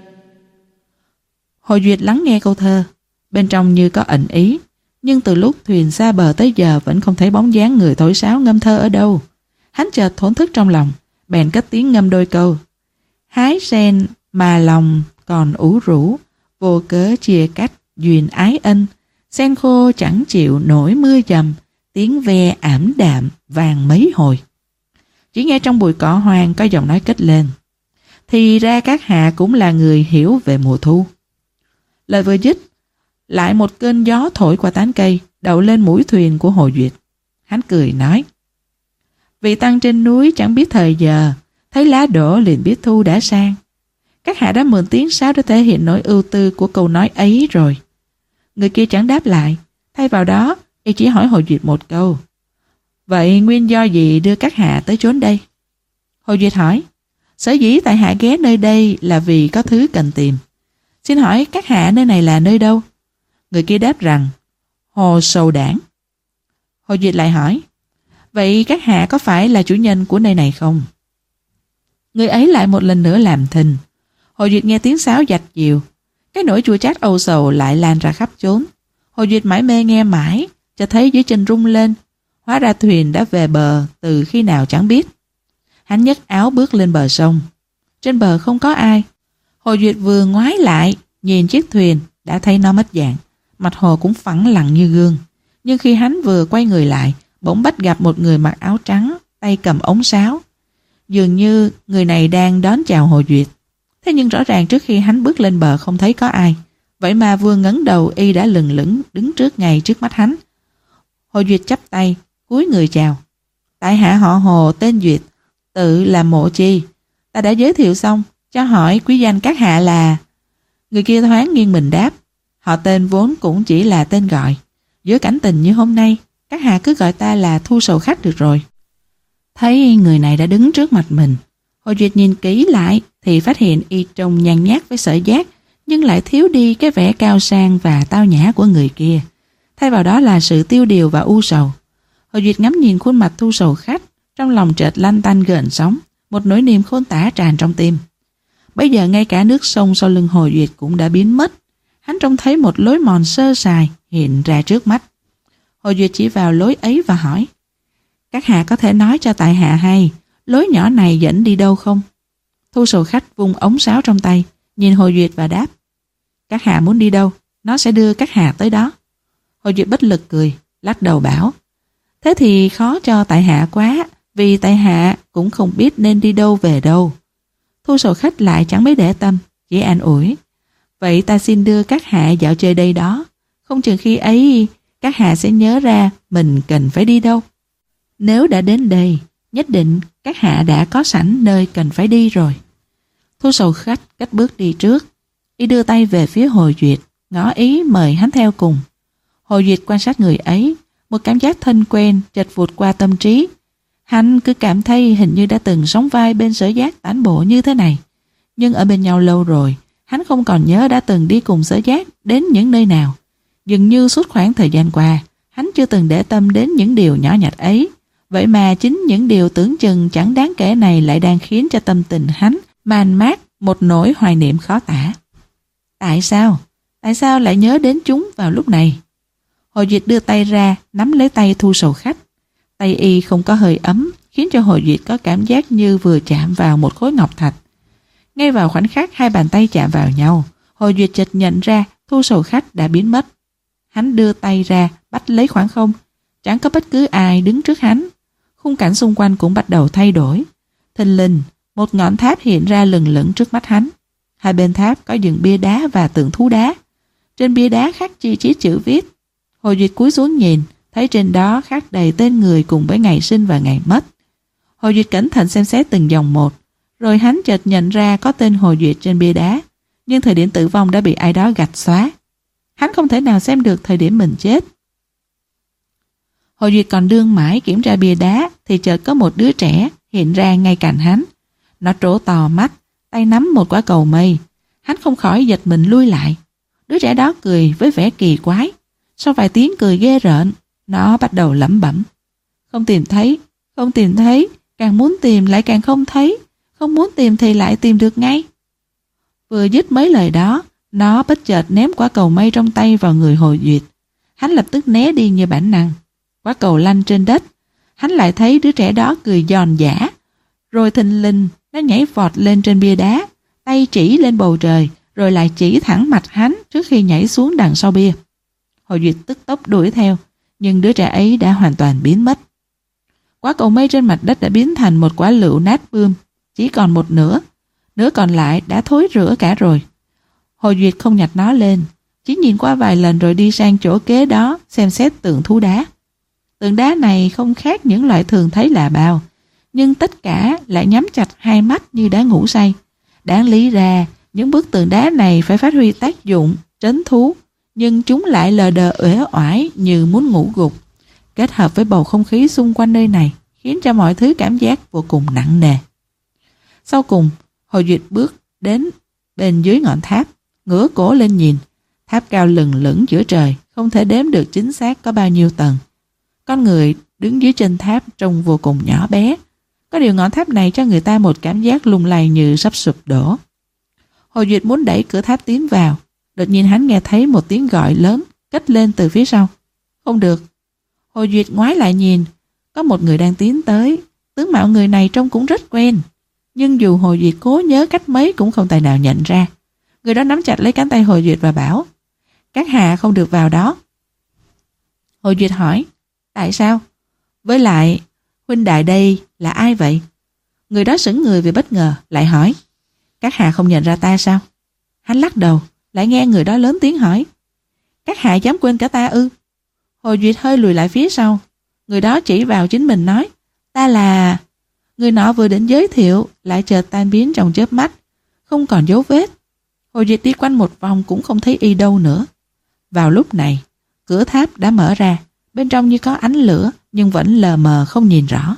Hồ Duyệt lắng nghe câu thơ, bên trong như có ẩn ý, nhưng từ lúc thuyền xa bờ tới giờ vẫn không thấy bóng dáng người thổi sáo ngâm thơ ở đâu. Hắn chợt thổn thức trong lòng, bèn cất tiếng ngâm đôi câu. Hái sen mà lòng còn ủ rũ, vô cớ chia cách duyên ái ân. Sen khô chẳng chịu nổi mưa dầm, tiếng ve ảm đạm vàng mấy hồi. Chỉ nghe trong bụi cỏ hoang có giọng nói kết lên. Thì ra các hạ cũng là người hiểu về mùa thu. Lời vừa dứt, lại một cơn gió thổi qua tán cây, đậu lên mũi thuyền của Hồ Duyệt. Hắn cười nói, vị tăng trên núi chẳng biết thời giờ, thấy lá đổ liền biết thu đã sang. Các hạ đã mượn tiếng sáo để thể hiện nỗi ưu tư của câu nói ấy rồi. Người kia chẳng đáp lại, thay vào đó, y chỉ hỏi Hồ Duyệt một câu. Vậy nguyên do gì đưa các hạ tới chốn đây? Hồ Duyệt hỏi, sở dĩ tại hạ ghé nơi đây là vì có thứ cần tìm. Xin hỏi các hạ nơi này là nơi đâu? Người kia đáp rằng, Hồ Sầu Đảng. Hồ Duyệt lại hỏi, vậy các hạ có phải là chủ nhân của nơi này không? Người ấy lại một lần nữa làm thinh. Hồ Duyệt nghe tiếng sáo dạch dìu, cái nỗi chua chát âu sầu lại lan ra khắp chốn. Hồ Duyệt mải mê nghe mãi, cho thấy dưới chân rung lên. Hóa ra thuyền đã về bờ từ khi nào chẳng biết. Hắn nhấc áo bước lên bờ sông. Trên bờ không có ai. Hồ Duyệt vừa ngoái lại, nhìn chiếc thuyền, đã thấy nó mất dạng. Mặt hồ cũng phẳng lặng như gương. Nhưng khi hắn vừa quay người lại, bỗng bắt gặp một người mặc áo trắng, tay cầm ống sáo. Dường như người này đang đón chào Hồ Duyệt. Thế nhưng rõ ràng trước khi hắn bước lên bờ không thấy có ai. Vậy mà vừa ngẩng đầu y đã lừng lững đứng trước ngay trước mắt hắn. Hồ Duyệt chắp tay, cúi người chào. Tại hạ họ Hồ tên Duyệt, tự là Mộ Chi. Ta đã giới thiệu xong, cho hỏi quý danh các hạ là... Người kia thoáng nghiêng mình đáp. Họ tên vốn cũng chỉ là tên gọi. Giữa cảnh tình như hôm nay, các hạ cứ gọi ta là Thu Sầu Khách được rồi. Thấy người này đã đứng trước mặt mình, Hồ Duyệt nhìn kỹ lại thì phát hiện y trông nhàn nhát với sợi giác, nhưng lại thiếu đi cái vẻ cao sang và tao nhã của người kia. Thay vào đó là sự tiêu điều và u sầu. Hồ Duyệt ngắm nhìn khuôn mặt Thu Sầu Khách, trong lòng chợt lanh tanh gợn sóng, một nỗi niềm khôn tả tràn trong tim. Bây giờ ngay cả nước sông sau lưng Hồ Duyệt cũng đã biến mất. Hắn trông thấy một lối mòn sơ sài hiện ra trước mắt. Hồ Duyệt chỉ vào lối ấy và hỏi, các hạ có thể nói cho tại hạ hay lối nhỏ này dẫn đi đâu không? Thu Sầu Khách vung ống sáo trong tay, nhìn Hồ Duyệt và đáp, các hạ muốn đi đâu, nó sẽ đưa các hạ tới đó. Hồ Duyệt bất lực cười, lắc đầu bảo, thế thì khó cho tại hạ quá, vì tại hạ cũng không biết nên đi đâu về đâu. Thu Sầu Khách lại chẳng mấy để tâm, chỉ an ủi, vậy ta xin đưa các hạ dạo chơi đây đó, không chừng khi ấy các hạ sẽ nhớ ra mình cần phải đi đâu. Nếu đã đến đây, nhất định các hạ đã có sẵn nơi cần phải đi rồi. Thu Sầu Khách cách bước đi trước, y đưa tay về phía Hồ Duyệt, ngỏ ý mời hắn theo cùng. Hồ Duyệt quan sát người ấy, một cảm giác thân quen chợt vụt qua tâm trí. Hắn cứ cảm thấy hình như đã từng sống vai bên Sở Giác tản bộ như thế này. Nhưng ở bên nhau lâu rồi, hắn không còn nhớ đã từng đi cùng Sở Giác đến những nơi nào. Dường như suốt khoảng thời gian qua, hắn chưa từng để tâm đến những điều nhỏ nhặt ấy. Vậy mà chính những điều tưởng chừng chẳng đáng kể này lại đang khiến cho tâm tình hắn man mác một nỗi hoài niệm khó tả. Tại sao? Tại sao lại nhớ đến chúng vào lúc này? Hồ Duyệt đưa tay ra, nắm lấy tay Thu Sầu Khách. Tay y không có hơi ấm, khiến cho Hồ Duyệt có cảm giác như vừa chạm vào một khối ngọc thạch. Ngay vào khoảnh khắc hai bàn tay chạm vào nhau, Hồ Duyệt chợt nhận ra Thu Sầu Khách đã biến mất. Hắn đưa tay ra, bắt lấy khoảng không. Chẳng có bất cứ ai đứng trước hắn. Khung cảnh xung quanh cũng bắt đầu thay đổi. Thình lình, một ngọn tháp hiện ra lừng lững trước mắt hắn. Hai bên tháp có dựng bia đá và tượng thú đá. Trên bia đá khắc chi chít chữ viết. Hồ Duyệt cúi xuống nhìn, thấy trên đó khắc đầy tên người cùng với ngày sinh và ngày mất. Hồ Duyệt cẩn thận xem xét từng dòng một, rồi hắn chợt nhận ra có tên Hồ Duyệt trên bia đá, nhưng thời điểm tử vong đã bị ai đó gạch xóa. Hắn không thể nào xem được thời điểm mình chết. Hồ Duyệt còn đương mãi kiểm tra bia đá thì chợt có một đứa trẻ hiện ra ngay cạnh hắn. Nó trố to mắt, tay nắm một quả cầu mây. Hắn không khỏi giật mình lui lại. Đứa trẻ đó cười với vẻ kỳ quái. Sau vài tiếng cười ghê rợn, nó bắt đầu lẩm bẩm. Không tìm thấy, không tìm thấy, càng muốn tìm lại càng không thấy, không muốn tìm thì lại tìm được ngay. Vừa dứt mấy lời đó, nó bất chợt ném quả cầu mây trong tay vào người Hồ Duyệt. Hắn lập tức né đi như bản năng. Quả cầu lăn trên đất. Hắn lại thấy đứa trẻ đó cười giòn giã. Rồi thình lình nó nhảy vọt lên trên bia đá, tay chỉ lên bầu trời, rồi lại chỉ thẳng mặt hắn trước khi nhảy xuống đằng sau bia. Hồ Duyệt tức tốc đuổi theo, nhưng đứa trẻ ấy đã hoàn toàn biến mất. Quả cầu mây trên mặt đất đã biến thành một quả lựu nát bươm, chỉ còn một nửa, nửa còn lại đã thối rữa cả rồi. Hồ Duyệt không nhặt nó lên, chỉ nhìn qua vài lần rồi đi sang chỗ kế đó xem xét tượng thú đá. Tượng đá này không khác những loại thường thấy là bao, nhưng tất cả lại nhắm chặt hai mắt như đã ngủ say. Đáng lý ra, những bức tượng đá này phải phát huy tác dụng trấn thú, nhưng chúng lại lờ đờ uể oải như muốn ngủ gục. Kết hợp với bầu không khí xung quanh nơi này khiến cho mọi thứ cảm giác vô cùng nặng nề. Sau cùng, Hồ Duyệt bước đến bên dưới ngọn tháp, ngửa cổ lên nhìn. Tháp cao lừng lững giữa trời, không thể đếm được chính xác có bao nhiêu tầng. Con người đứng dưới chân tháp trông vô cùng nhỏ bé. Có điều ngọn tháp này cho người ta một cảm giác lung lay như sắp sụp đổ. Hồ Duyệt muốn đẩy cửa tháp tiến vào. Đột nhiên hắn nghe thấy một tiếng gọi lớn cất lên từ phía sau. Không được. Hồ Duyệt ngoái lại nhìn. Có một người đang tiến tới. Tướng mạo người này trông cũng rất quen. Nhưng dù Hồ Duyệt cố nhớ cách mấy cũng không tài nào nhận ra. Người đó nắm chặt lấy cánh tay Hồ Duyệt và bảo: Các hạ không được vào đó. Hồ Duyệt hỏi: Tại sao? Với lại, huynh đại đây là ai vậy? Người đó sững người vì bất ngờ, lại hỏi: Các hạ không nhận ra ta sao? Hắn lắc đầu, lại nghe người đó lớn tiếng hỏi: Các hạ dám quên cả ta ư? Hồ Duyệt hơi lùi lại phía sau. Người đó chỉ vào chính mình nói: Ta là... Người nọ vừa định giới thiệu lại chợt tan biến trong chớp mắt, không còn dấu vết. Hồ Duyệt đi quanh một vòng cũng không thấy y đâu nữa. Vào lúc này, cửa tháp đã mở ra, bên trong như có ánh lửa nhưng vẫn lờ mờ không nhìn rõ.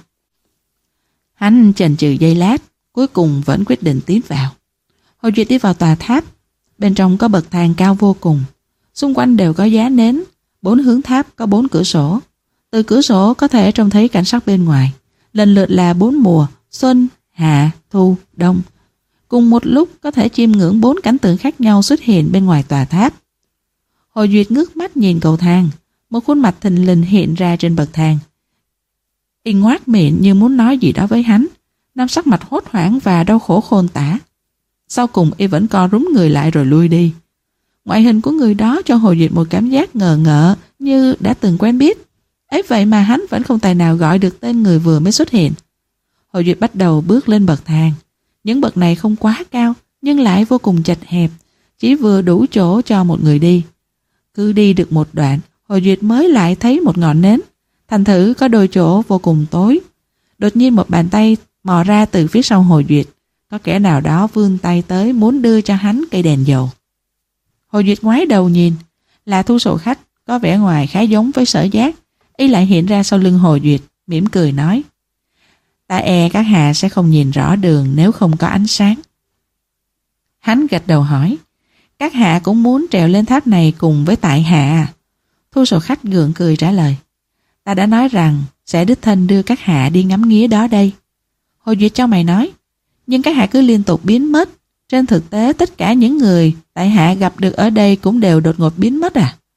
Hắn chần chừ giây lát, cuối cùng vẫn quyết định tiến vào. Hồ Duyệt đi vào tòa tháp. Bên trong có bậc thang cao vô cùng, xung quanh đều có giá nến. Bốn hướng tháp có bốn cửa sổ. Từ cửa sổ có thể trông thấy cảnh sắc bên ngoài, lần lượt là bốn mùa: xuân, hạ, thu, đông. Cùng một lúc có thể chiêm ngưỡng bốn cảnh tượng khác nhau xuất hiện bên ngoài tòa tháp. Hồ Duyệt ngước mắt nhìn cầu thang. Một khuôn mặt thình lình hiện ra trên bậc thang. Y ngoác miệng như muốn nói gì đó với hắn. Năm sắc mặt hốt hoảng và đau khổ khôn tả. Sau cùng y vẫn co rúm người lại rồi lui đi. Ngoại hình của người đó cho Hồ Duyệt một cảm giác ngờ ngợ như đã từng quen biết. Ấy vậy mà hắn vẫn không tài nào gọi được tên người vừa mới xuất hiện. Hồ Duyệt bắt đầu bước lên bậc thang. Những bậc này không quá cao nhưng lại vô cùng chật hẹp, chỉ vừa đủ chỗ cho một người đi. Cứ đi được một đoạn, Hồ Duyệt mới lại thấy một ngọn nến. Thành thử có đôi chỗ vô cùng tối. Đột nhiên một bàn tay mò ra từ phía sau Hồ Duyệt. Có kẻ nào đó vươn tay tới muốn đưa cho hắn cây đèn dầu. Hồ Duyệt ngoái đầu nhìn, là Thu Sầu Khách, có vẻ ngoài khá giống với Sở Giác. Y lại hiện ra sau lưng Hồ Duyệt, mỉm cười nói: Ta e các hạ sẽ không nhìn rõ đường nếu không có ánh sáng. Hắn gật đầu hỏi: Các hạ cũng muốn trèo lên tháp này cùng với tại hạ? Thu Sầu Khách gượng cười trả lời: Ta đã nói rằng sẽ đích thân đưa các hạ đi ngắm nghía đó đây. Hồ Duyệt cho mày nói: Nhưng các hạ cứ liên tục biến mất. Trên thực tế tất cả những người tại hạ gặp được ở đây cũng đều đột ngột biến mất à?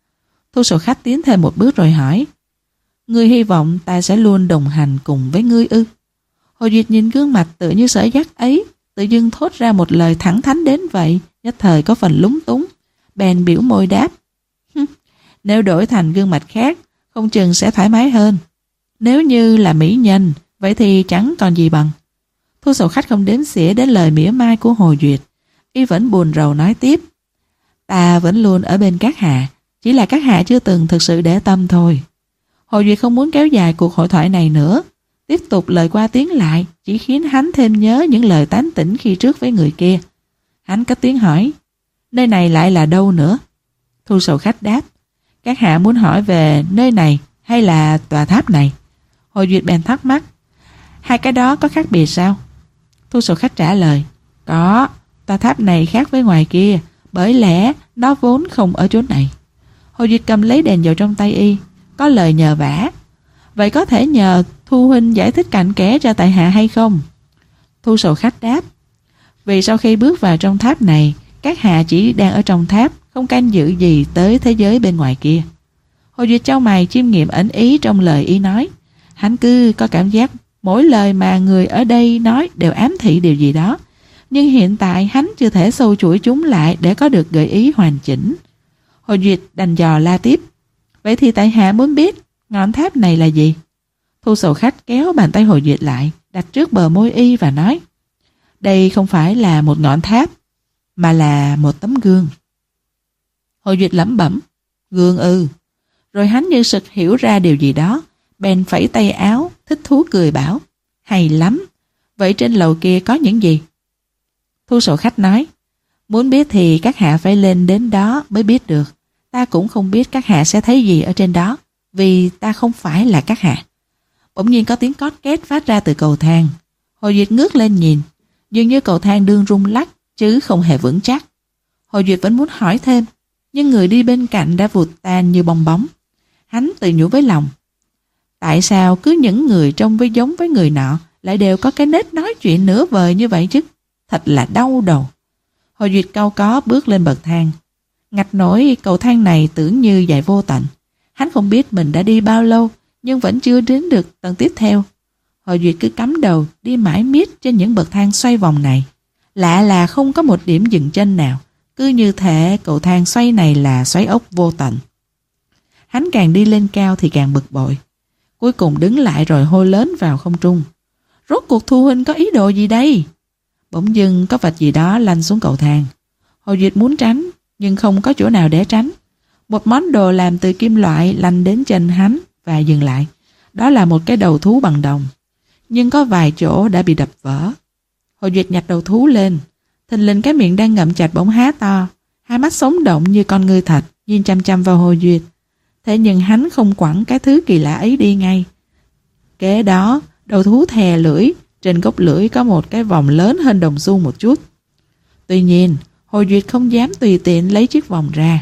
Thu sổ khách tiến thêm một bước rồi hỏi, ngươi hy vọng ta sẽ luôn đồng hành cùng với ngươi ư? Hồ Duyệt nhìn gương mặt tựa như sợi dắt ấy, tự dưng thốt ra một lời thẳng thắn đến vậy, nhất thời có phần lúng túng. Bèn biểu môi đáp, nếu đổi thành gương mặt khác, không chừng sẽ thoải mái hơn. Nếu như là mỹ nhân, vậy thì chẳng còn gì bằng. Thu sổ khách không đếm xỉa đến lời mỉa mai của Hồ Duyệt. Y vẫn buồn rầu nói tiếp, ta vẫn luôn ở bên các hạ, chỉ là các hạ chưa từng thực sự để tâm thôi. Hồ Duyệt không muốn kéo dài cuộc hội thoại này nữa. Tiếp tục lời qua tiếng lại chỉ khiến hắn thêm nhớ những lời tán tỉnh khi trước với người kia. Hắn cất tiếng hỏi, nơi này lại là đâu nữa? Thu sầu khách đáp, các hạ muốn hỏi về nơi này hay là tòa tháp này? Hồ Duyệt bèn thắc mắc, hai cái đó có khác biệt sao? Thu sầu khách trả lời, có, tòa tháp này khác với ngoài kia, bởi lẽ nó vốn không ở chỗ này. Hồ Duyệt cầm lấy đèn dầu trong tay y, có lời nhờ vả. Vậy có thể nhờ Thu huynh giải thích cặn kẽ cho tại hạ hay không? Thu sầu khách đáp, vì sau khi bước vào trong tháp này, các hạ chỉ đang ở trong tháp, không canh giữ gì tới thế giới bên ngoài kia. Hồ Duyệt chau mày chiêm nghiệm ẩn ý trong lời y nói. Hắn cứ có cảm giác mỗi lời mà người ở đây nói đều ám thị điều gì đó, nhưng hiện tại hắn chưa thể sâu chuỗi chúng lại để có được gợi ý hoàn chỉnh. Hồ Duyệt đành dò la tiếp, vậy thì tại hạ muốn biết ngọn tháp này là gì? Thu sầu khách kéo bàn tay Hồ Duyệt lại, đặt trước bờ môi y và nói, đây không phải là một ngọn tháp, mà là một tấm gương. Hồ Duyệt lẩm bẩm, gương ư? Rồi hắn như sực hiểu ra điều gì đó, bèn phẩy tay áo, thích thú cười bảo, hay lắm, vậy trên lầu kia có những gì? Thu sầu khách nói, muốn biết thì các hạ phải lên đến đó mới biết được. Ta cũng không biết các hạ sẽ thấy gì ở trên đó, vì ta không phải là các hạ. Bỗng nhiên có tiếng cót két phát ra từ cầu thang. Hồ Duyệt ngước lên nhìn, dường như cầu thang đương rung lắc, chứ không hề vững chắc. Hồ Duyệt vẫn muốn hỏi thêm, nhưng người đi bên cạnh đã vụt tan như bong bóng. Hắn tự nhủ với lòng, tại sao cứ những người trông với giống với người nọ lại đều có cái nết nói chuyện nửa vời như vậy chứ? Thật là đau đầu. Hồ Duyệt cau có bước lên bậc thang. Ngặt nổi cầu thang này tưởng như dài vô tận. Hắn không biết mình đã đi bao lâu, nhưng vẫn chưa đến được tầng tiếp theo. Hồ Duyệt cứ cắm đầu đi mãi miết trên những bậc thang xoay vòng này. Lạ là không có một điểm dừng chân nào, cứ như thể cầu thang xoay này là xoáy ốc vô tận. Hắn càng đi lên cao thì càng bực bội. Cuối cùng đứng lại rồi hô lớn vào không trung, rốt cuộc Thu huynh có ý đồ gì đây? Bỗng dưng có vật gì đó lăn xuống cầu thang. Hồ Duyệt muốn tránh, nhưng không có chỗ nào để tránh. Một món đồ làm từ kim loại lăn đến chân hắn và dừng lại. Đó là một cái đầu thú bằng đồng, nhưng có vài chỗ đã bị đập vỡ. Hồ Duyệt nhặt đầu thú lên, thình lình cái miệng đang ngậm chặt bỗng há to, hai mắt sống động như con ngươi thật, nhìn chăm chăm vào Hồ Duyệt. Thế nhưng hắn không quẳng cái thứ kỳ lạ ấy đi ngay. Kế đó, đầu thú thè lưỡi, trên gốc lưỡi có một cái vòng lớn hơn đồng xu một chút. Tuy nhiên, Hồ Duyệt không dám tùy tiện lấy chiếc vòng ra.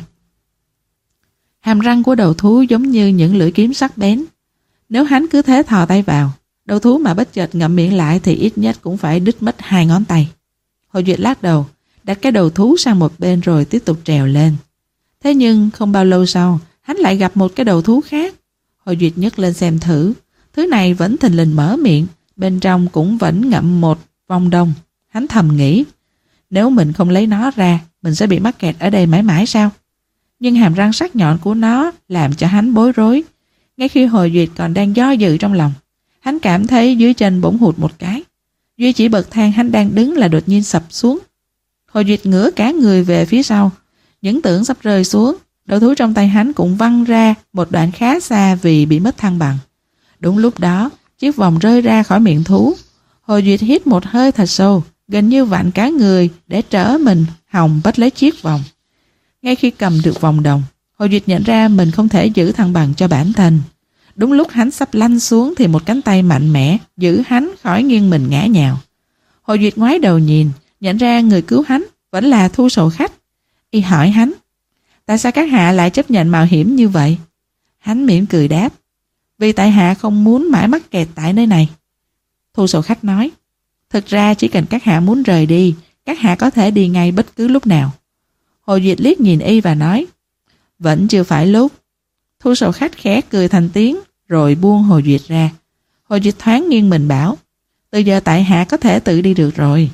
Hàm răng của đầu thú giống như những lưỡi kiếm sắc bén. Nếu hắn cứ thế thò tay vào, đầu thú mà bất chợt ngậm miệng lại thì ít nhất cũng phải đứt mất hai ngón tay. Hồ Duyệt lắc đầu, đặt cái đầu thú sang một bên rồi tiếp tục trèo lên. Thế nhưng không bao lâu sau, hắn lại gặp một cái đầu thú khác. Hồ Duyệt nhấc lên xem thử. Thứ này vẫn thình lình mở miệng, bên trong cũng vẫn ngậm một vòng đồng. Hắn thầm nghĩ, nếu mình không lấy nó ra, mình sẽ bị mắc kẹt ở đây mãi mãi sao? Nhưng hàm răng sắc nhọn của nó làm cho hắn bối rối. Ngay khi Hồ Duyệt còn đang do dự trong lòng, hắn cảm thấy dưới chân bỗng hụt một cái. Duy chỉ bậc thang hắn đang đứng là đột nhiên sập xuống. Hồ Duyệt ngửa cả người về phía sau, những tưởng sắp rơi xuống. Đầu thú trong tay hắn cũng văng ra một đoạn khá xa vì bị mất thăng bằng. Đúng lúc đó, chiếc vòng rơi ra khỏi miệng thú. Hồ Duyệt hít một hơi thật sâu, gần như vặn cả người để trở mình hòng bắt lấy chiếc vòng. Ngay khi cầm được vòng đồng, Hồ Duyệt nhận ra mình không thể giữ thăng bằng cho bản thân. Đúng lúc hắn sắp lăn xuống thì một cánh tay mạnh mẽ giữ hắn khỏi nghiêng mình ngã nhào. Hồ Duyệt ngoái đầu nhìn, nhận ra người cứu hắn vẫn là Thu sầu khách. Y hỏi hắn, tại sao các hạ lại chấp nhận mạo hiểm như vậy? Hắn mỉm cười đáp, vì tại hạ không muốn mãi mắc kẹt tại nơi này. Thu sầu khách nói, thực ra chỉ cần các hạ muốn rời đi, các hạ có thể đi ngay bất cứ lúc nào. Hồ Duyệt liếc nhìn y và nói, vẫn chưa phải lúc, Thu Sầu Khách khẽ cười thành tiếng rồi buông Hồ Duyệt ra. Hồ Duyệt thoáng nghiêng mình bảo: từ giờ tại hạ có thể tự đi được rồi.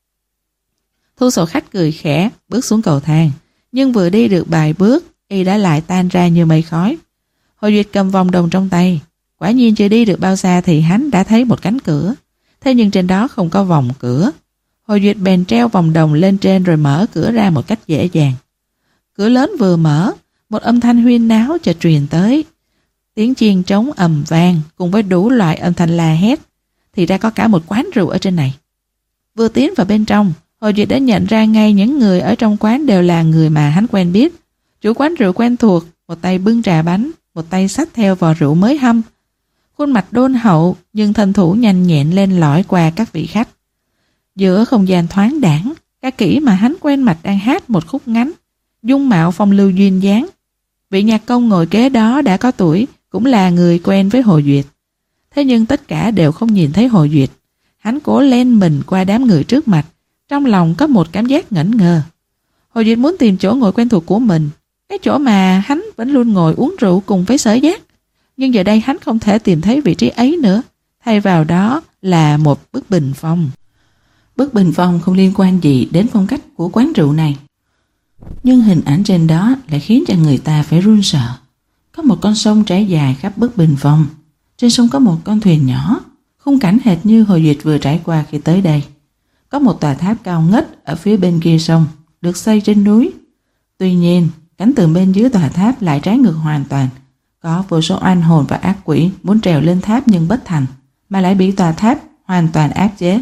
Thu Sầu Khách cười khẽ bước xuống cầu thang, nhưng vừa đi được vài bước y đã lại tan ra như mây khói. Hồ Duyệt cầm vòng đồng trong tay, quả nhiên chưa đi được bao xa thì hắn đã thấy một cánh cửa, thế nhưng trên đó không có vòng cửa. Hồ Duyệt bèn treo vòng đồng lên trên rồi mở cửa ra một cách dễ dàng. Cửa lớn vừa mở, một âm thanh huyên náo chợt truyền tới. Tiếng chiên trống ầm vang cùng với đủ loại âm thanh la hét. Thì ra có cả một quán rượu ở trên này. Vừa tiến vào bên trong, Hồ Duyệt đã nhận ra ngay những người ở trong quán đều là người mà hắn quen biết. Chủ quán rượu quen thuộc, một tay bưng trà bánh, một tay xách theo vò rượu mới hâm. Khuôn mặt đôn hậu nhưng thân thủ nhanh nhẹn lên lỏi qua các vị khách. Giữa không gian thoáng đãng, ca kỹ mà hắn quen mặt đang hát một khúc ngắn, dung mạo phong lưu duyên dáng. Vị nhạc công ngồi kế đó đã có tuổi, cũng là người quen với Hồ Duyệt. Thế nhưng tất cả đều không nhìn thấy Hồ Duyệt. Hắn cố len mình qua đám người trước mặt, trong lòng có một cảm giác ngẩn ngơ. Hồ Duyệt muốn tìm chỗ ngồi quen thuộc của mình, cái chỗ mà hắn vẫn luôn ngồi uống rượu cùng với Sở Giác. Nhưng giờ đây hắn không thể tìm thấy vị trí ấy nữa, thay vào đó là một bức bình phong. Bức bình phong không liên quan gì đến phong cách của quán rượu này, nhưng hình ảnh trên đó lại khiến cho người ta phải run sợ. Có một con sông trải dài khắp bức bình phong. Trên sông có một con thuyền nhỏ, khung cảnh hệt như Hồ Duyệt vừa trải qua khi tới đây. Có một tòa tháp cao ngất ở phía bên kia sông, được xây trên núi. Tuy nhiên, cánh tường bên dưới tòa tháp lại trái ngược hoàn toàn. Có vô số oan hồn và ác quỷ muốn trèo lên tháp nhưng bất thành, mà lại bị tòa tháp hoàn toàn áp chế.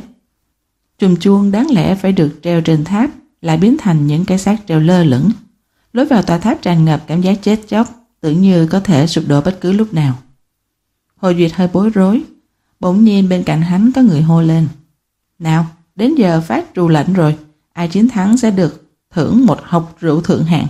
Chùm chuông đáng lẽ phải được treo trên tháp lại biến thành những cái xác treo lơ lửng. Lối vào tòa tháp tràn ngập cảm giác chết chóc, tưởng như có thể sụp đổ bất cứ lúc nào. Hồ Duyệt hơi bối rối. Bỗng nhiên bên cạnh hắn có người hô lên: nào, đến giờ phát trù lệnh rồi, ai chiến thắng sẽ được thưởng một hộc rượu thượng hạng.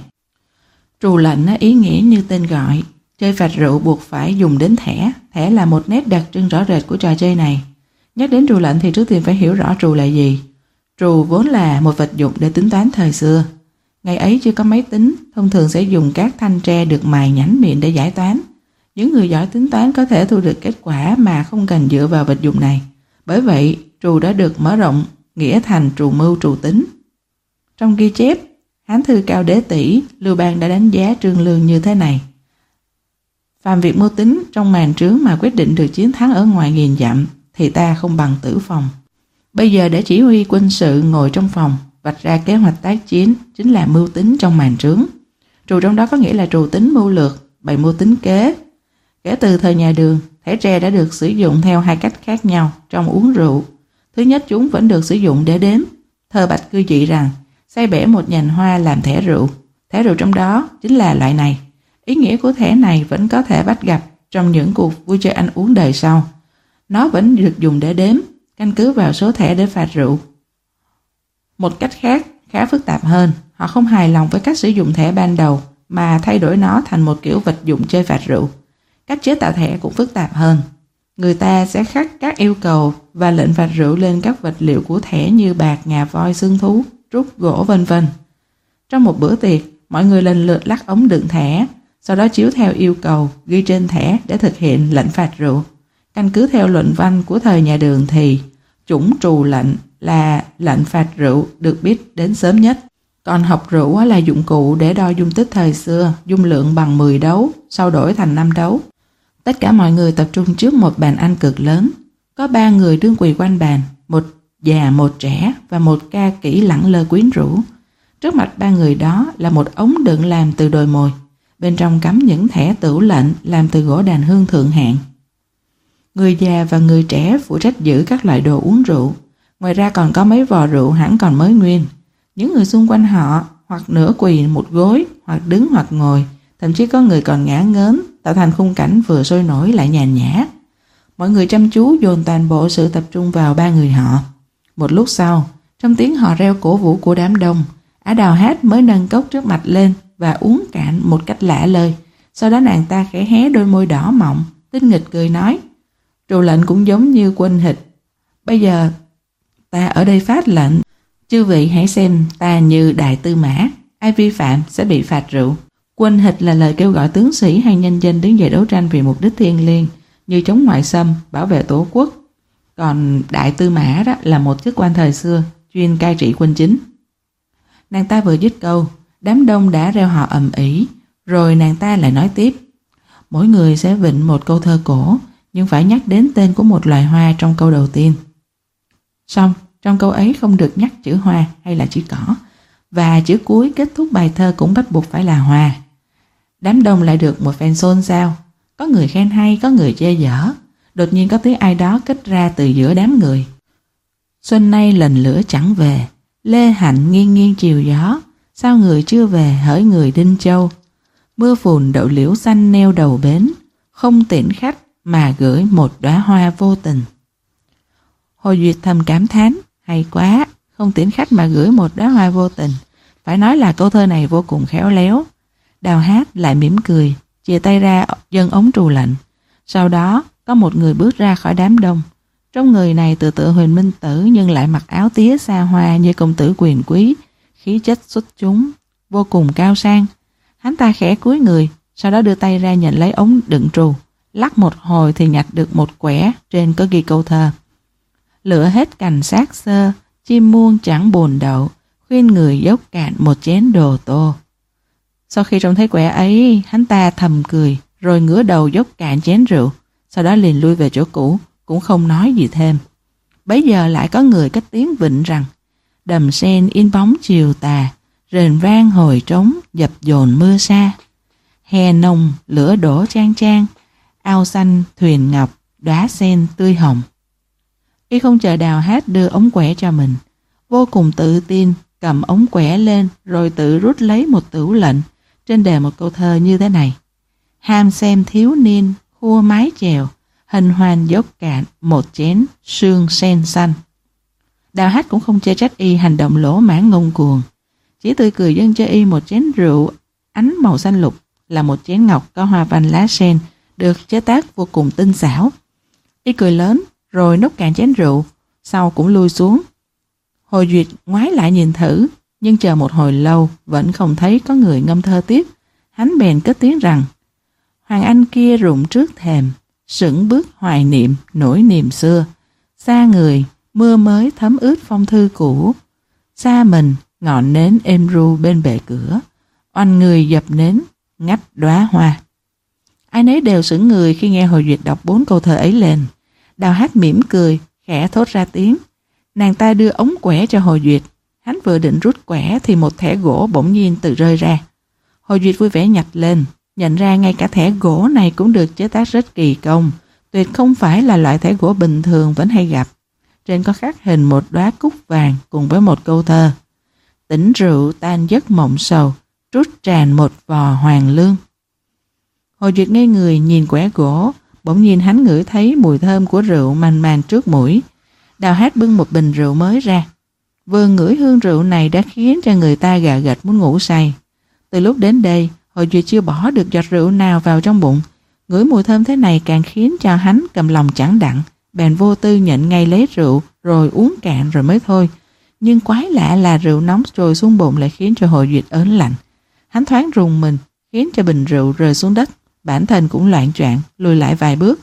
Trù lệnh ý nghĩa như tên gọi, chơi phạt rượu buộc phải dùng đến thẻ. Thẻ là một nét đặc trưng rõ rệt của trò chơi này. Nhắc đến trù lệnh thì trước tiên phải hiểu rõ trù là gì. Trù vốn là một vật dụng để tính toán thời xưa. Ngày ấy chưa có máy tính, thông thường sẽ dùng các thanh tre được mài nhẵn mịn để giải toán. Những người giỏi tính toán có thể thu được kết quả mà không cần dựa vào vật dụng này. Bởi vậy, trù đã được mở rộng nghĩa thành trù mưu trù tính. Trong ghi chép, Hán thư Cao Đế Tỷ, Lưu Bang đã đánh giá Trương Lương như thế này: phàm việc mưu tính trong màn trướng mà quyết định được chiến thắng ở ngoài nghìn dặm thì ta không bằng tử phòng. Bây giờ để chỉ huy quân sự ngồi trong phòng, vạch ra kế hoạch tác chiến chính là mưu tính trong màn trướng. Trù trong đó có nghĩa là trù tính mưu lược, bày mưu tính kế. Kể từ thời nhà Đường, thẻ tre đã được sử dụng theo hai cách khác nhau trong uống rượu. Thứ nhất, chúng vẫn được sử dụng để đếm. Thơ Bạch Cư dị rằng xây bẻ một nhành hoa làm thẻ rượu. Thẻ rượu trong đó chính là loại này. Ý nghĩa của thẻ này vẫn có thể bắt gặp trong những cuộc vui chơi ăn uống đời sau. Nó vẫn được dùng để đếm, căn cứ vào số thẻ để phạt rượu. Một cách khác, khá phức tạp hơn, họ không hài lòng với cách sử dụng thẻ ban đầu mà thay đổi nó thành một kiểu vật dụng chơi phạt rượu. Cách chế tạo thẻ cũng phức tạp hơn. Người ta sẽ khắc các yêu cầu và lệnh phạt rượu lên các vật liệu của thẻ như bạc, ngà voi, xương thú, trúc, gỗ vân vân. Trong một bữa tiệc, mọi người lần lượt lắc ống đựng thẻ, sau đó chiếu theo yêu cầu ghi trên thẻ để thực hiện lệnh phạt rượu. Căn cứ theo luận văn của thời nhà Đường thì chủng trù lệnh là lệnh phạt rượu được biết đến sớm nhất. Còn học rượu là dụng cụ để đo dung tích thời xưa, dung lượng bằng mười đấu, sau đổi thành năm đấu. Tất cả mọi người tập trung trước một bàn ăn cực lớn. Có ba người đương quỳ quanh bàn, một già, một trẻ và một ca kỹ lẳng lơ quyến rũ. Trước mặt ba người đó là một ống đựng làm từ đồi mồi. Bên trong cắm những thẻ tửu lệnh làm từ gỗ đàn hương thượng hạng. Người già và người trẻ phụ trách giữ các loại đồ uống rượu. Ngoài ra còn có mấy vò rượu hẳn còn mới nguyên. Những người xung quanh họ hoặc nửa quỳ một gối, hoặc đứng hoặc ngồi, thậm chí có người còn ngã ngớn, tạo thành khung cảnh vừa sôi nổi lại nhàn nhã. Mọi người chăm chú dồn toàn bộ sự tập trung vào ba người họ. Một lúc sau, trong tiếng hò reo cổ vũ của đám đông, Ả Đào Hát mới nâng cốc trước mặt lên và uống cạn một cách lạ lơi. Sau đó nàng ta khẽ hé đôi môi đỏ mọng, tinh nghịch cười nói: trù lệnh cũng giống như quân hịch. Bây giờ ta ở đây phát lệnh, chư vị hãy xem ta như đại tư mã, ai vi phạm sẽ bị phạt rượu. Quân hịch là lời kêu gọi tướng sĩ hay nhân dân đứng dậy đấu tranh vì mục đích thiêng liêng như chống ngoại xâm, bảo vệ tổ quốc. Còn đại tư mã đó là một chức quan thời xưa chuyên cai trị quân chính. Nàng ta vừa dứt câu, đám đông đã reo hò ầm ĩ, rồi nàng ta lại nói tiếp. Mỗi người sẽ vịnh một câu thơ cổ, nhưng phải nhắc đến tên của một loài hoa trong câu đầu tiên. Xong, trong câu ấy không được nhắc chữ hoa hay là chữ cỏ, và chữ cuối kết thúc bài thơ cũng bắt buộc phải là hoa. Đám đông lại được một phen xôn xao, có người khen hay, có người chê dở. Đột nhiên có tiếng ai đó cất ra từ giữa đám người. Xuân nay lần lửa chẳng về, lê hạnh nghiêng nghiêng chiều gió, sao người chưa về hỡi người Đinh Châu. Mưa phùn đậu liễu xanh neo đầu bến, không tiễn khách mà gửi một đóa hoa vô tình. Hồ Duyệt thầm cảm thán, hay quá, không tiễn khách mà gửi một đóa hoa vô tình. Phải nói là câu thơ này vô cùng khéo léo. Đào Hát lại mỉm cười, chìa tay ra dâng ống trù lệnh. Sau đó có một người bước ra khỏi đám đông. Trong người này tự tự Huỳnh Minh Tử nhưng lại mặc áo tía xa hoa như công tử quyền quý, khí chất xuất chúng, vô cùng cao sang. Hắn ta khẽ cúi người, sau đó đưa tay ra nhận lấy ống đựng trù, lắc một hồi thì nhặt được một quẻ trên có ghi câu thơ. Lựa hết cành xác xơ, chim muôn chẳng buồn đậu, khuyên người dốc cạn một chén đồ tô. Sau khi trông thấy quẻ ấy, hắn ta thầm cười, rồi ngửa đầu dốc cạn chén rượu, sau đó liền lui về chỗ cũ, cũng không nói gì thêm. Bấy giờ lại có người cất tiếng vịnh rằng, đầm sen in bóng chiều tà, rền vang hồi trống dập dồn mưa xa. Hè nồng lửa đổ trang trang, ao xanh thuyền ngọc, đóa sen tươi hồng. Y không chờ Đào Hát đưa ống quẻ cho mình, vô cùng tự tin cầm ống quẻ lên rồi tự rút lấy một tửu lệnh, trên đề một câu thơ như thế này. Ham xem thiếu niên khua mái chèo, hình hoành dốc cạn một chén sương sen xanh. Đào Hát cũng không chê trách y hành động lỗ mãn ngông cuồng, chỉ tươi cười dâng cho y một chén rượu ánh màu xanh lục, là một chén ngọc có hoa văn lá sen được chế tác vô cùng tinh xảo. Y cười lớn rồi nốc cạn chén rượu, sau cũng lui xuống. Hồ Duyệt ngoái lại nhìn thử, nhưng chờ một hồi lâu vẫn không thấy có người ngâm thơ tiếp. Hắn bèn cất tiếng rằng, Hoàng Anh kia rụng trước thềm, sững bước hoài niệm nỗi niềm xưa. Xa người, mưa mới thấm ướt phong thư cũ. Xa mình, ngọn nến êm ru bên bệ cửa. Oanh người dập nến, ngắt đóa hoa. Ai nấy đều sững người khi nghe Hồ Duyệt đọc bốn câu thơ ấy lên. Đào Hát mỉm cười, khẽ thốt ra tiếng. Nàng ta đưa ống quẻ cho Hồ Duyệt. Hắn vừa định rút quẻ thì một thẻ gỗ bỗng nhiên tự rơi ra. Hồ Duyệt vui vẻ nhặt lên, nhận ra ngay cả thẻ gỗ này cũng được chế tác rất kỳ công, tuyệt không phải là loại thẻ gỗ bình thường vẫn hay gặp. Trên có khắc hình một đóa cúc vàng cùng với một câu thơ. Tỉnh rượu tan giấc mộng sầu, trút tràn một vò hoàng lương. Hồ Duyệt ngây người nhìn quẻ gỗ, bỗng nhiên hắn ngửi thấy mùi thơm của rượu manh manh trước mũi. Đào Hát bưng một bình rượu mới ra. Vừa ngửi hương rượu này đã khiến cho người ta gà gật muốn ngủ say. Từ lúc đến đây, Hồ Duyệt chưa bỏ được giọt rượu nào vào trong bụng. Ngửi mùi thơm thế này càng khiến cho hắn cầm lòng chẳng đặng, bèn vô tư nhận ngay lấy rượu rồi uống cạn rồi mới thôi. Nhưng quái lạ là rượu nóng trồi xuống bụng lại khiến cho Hồ Duyệt ớn lạnh. Hắn thoáng rùng mình, khiến cho bình rượu rơi xuống đất, bản thân cũng loạng choạng lùi lại vài bước.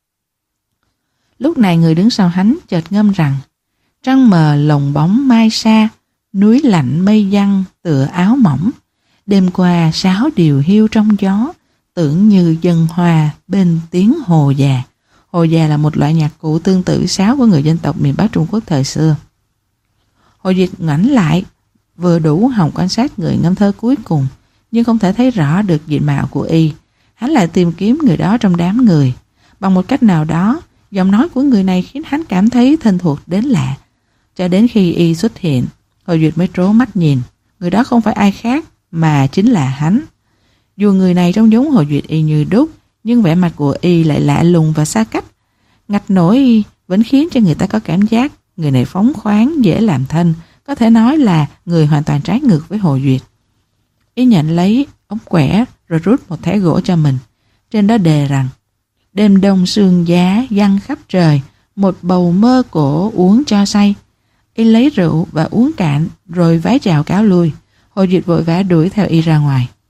Lúc này người đứng sau hắn chợt ngâm rằng, trăng mờ lồng bóng mai sa, núi lạnh mây giăng tựa áo mỏng. Đêm qua sáo điều hiu trong gió, tưởng như dân hoa bên tiếng hồ già. Hồ già là một loại nhạc cụ tương tự sáo của người dân tộc miền Bắc Trung Quốc thời xưa. Hồ Duyệt ngoảnh lại, vừa đủ hòng quan sát người ngâm thơ cuối cùng, nhưng không thể thấy rõ được diện mạo của y. Hắn lại tìm kiếm người đó trong đám người. Bằng một cách nào đó, giọng nói của người này khiến hắn cảm thấy thân thuộc đến lạ. Cho đến khi y xuất hiện, Hồ Duyệt mới trố mắt nhìn. Người đó không phải ai khác mà chính là hắn. Dù người này trông giống Hồ Duyệt y như đúc, nhưng vẻ mặt của y lại lạ lùng và xa cách. Ngạch nổi y vẫn khiến cho người ta có cảm giác người này phóng khoáng, dễ làm thân, có thể nói là người hoàn toàn trái ngược với Hồ Duyệt. Y nhận lấy ống quẻ rồi rút một thẻ gỗ cho mình. Trên đó đề rằng, đêm đông sương giá giăng khắp trời, một bầu mơ cổ uống cho say. Y lấy rượu và uống cạn rồi vái chào cáo lui. Hồ Duyệt vội vã đuổi theo y ra ngoài.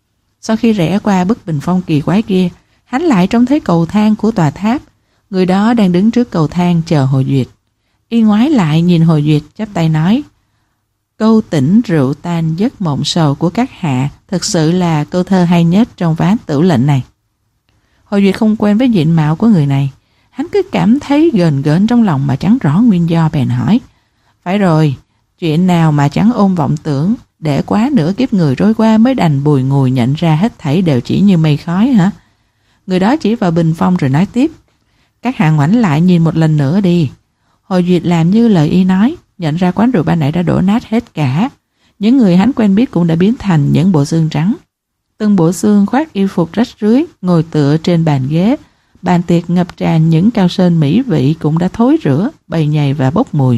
Sau khi rẽ qua bức bình phong kỳ quái kia, hắn lại trông thấy cầu thang của tòa tháp. Người đó đang đứng trước cầu thang chờ Hồ Duyệt. Y ngoái lại nhìn Hồ Duyệt, chắp tay nói: câu tỉnh rượu tan giấc mộng sầu của các hạ thực sự là câu thơ hay nhất trong ván tửu lệnh này. Hồ Duyệt không quen với diện mạo của người này. Hắn cứ cảm thấy gờn gớn trong lòng mà chẳng rõ nguyên do, bèn hỏi: phải rồi, chuyện nào mà chẳng ôm vọng tưởng, để quá nửa kiếp người trôi qua mới đành bùi ngùi nhận ra hết thảy đều chỉ như mây khói hả? Người đó chỉ vào bình phong rồi nói tiếp: các hạ ngoảnh lại nhìn một lần nữa đi. Hồ Duyệt làm như lời y nói, nhận ra quán rượu ban nãy đã đổ nát hết cả. Những người hắn quen biết cũng đã biến thành những bộ xương trắng. Từng bộ xương khoác y phục rách rưới, ngồi tựa trên bàn ghế. Bàn tiệc ngập tràn những cao sơn mỹ vị cũng đã thối rữa, bầy nhầy và bốc mùi.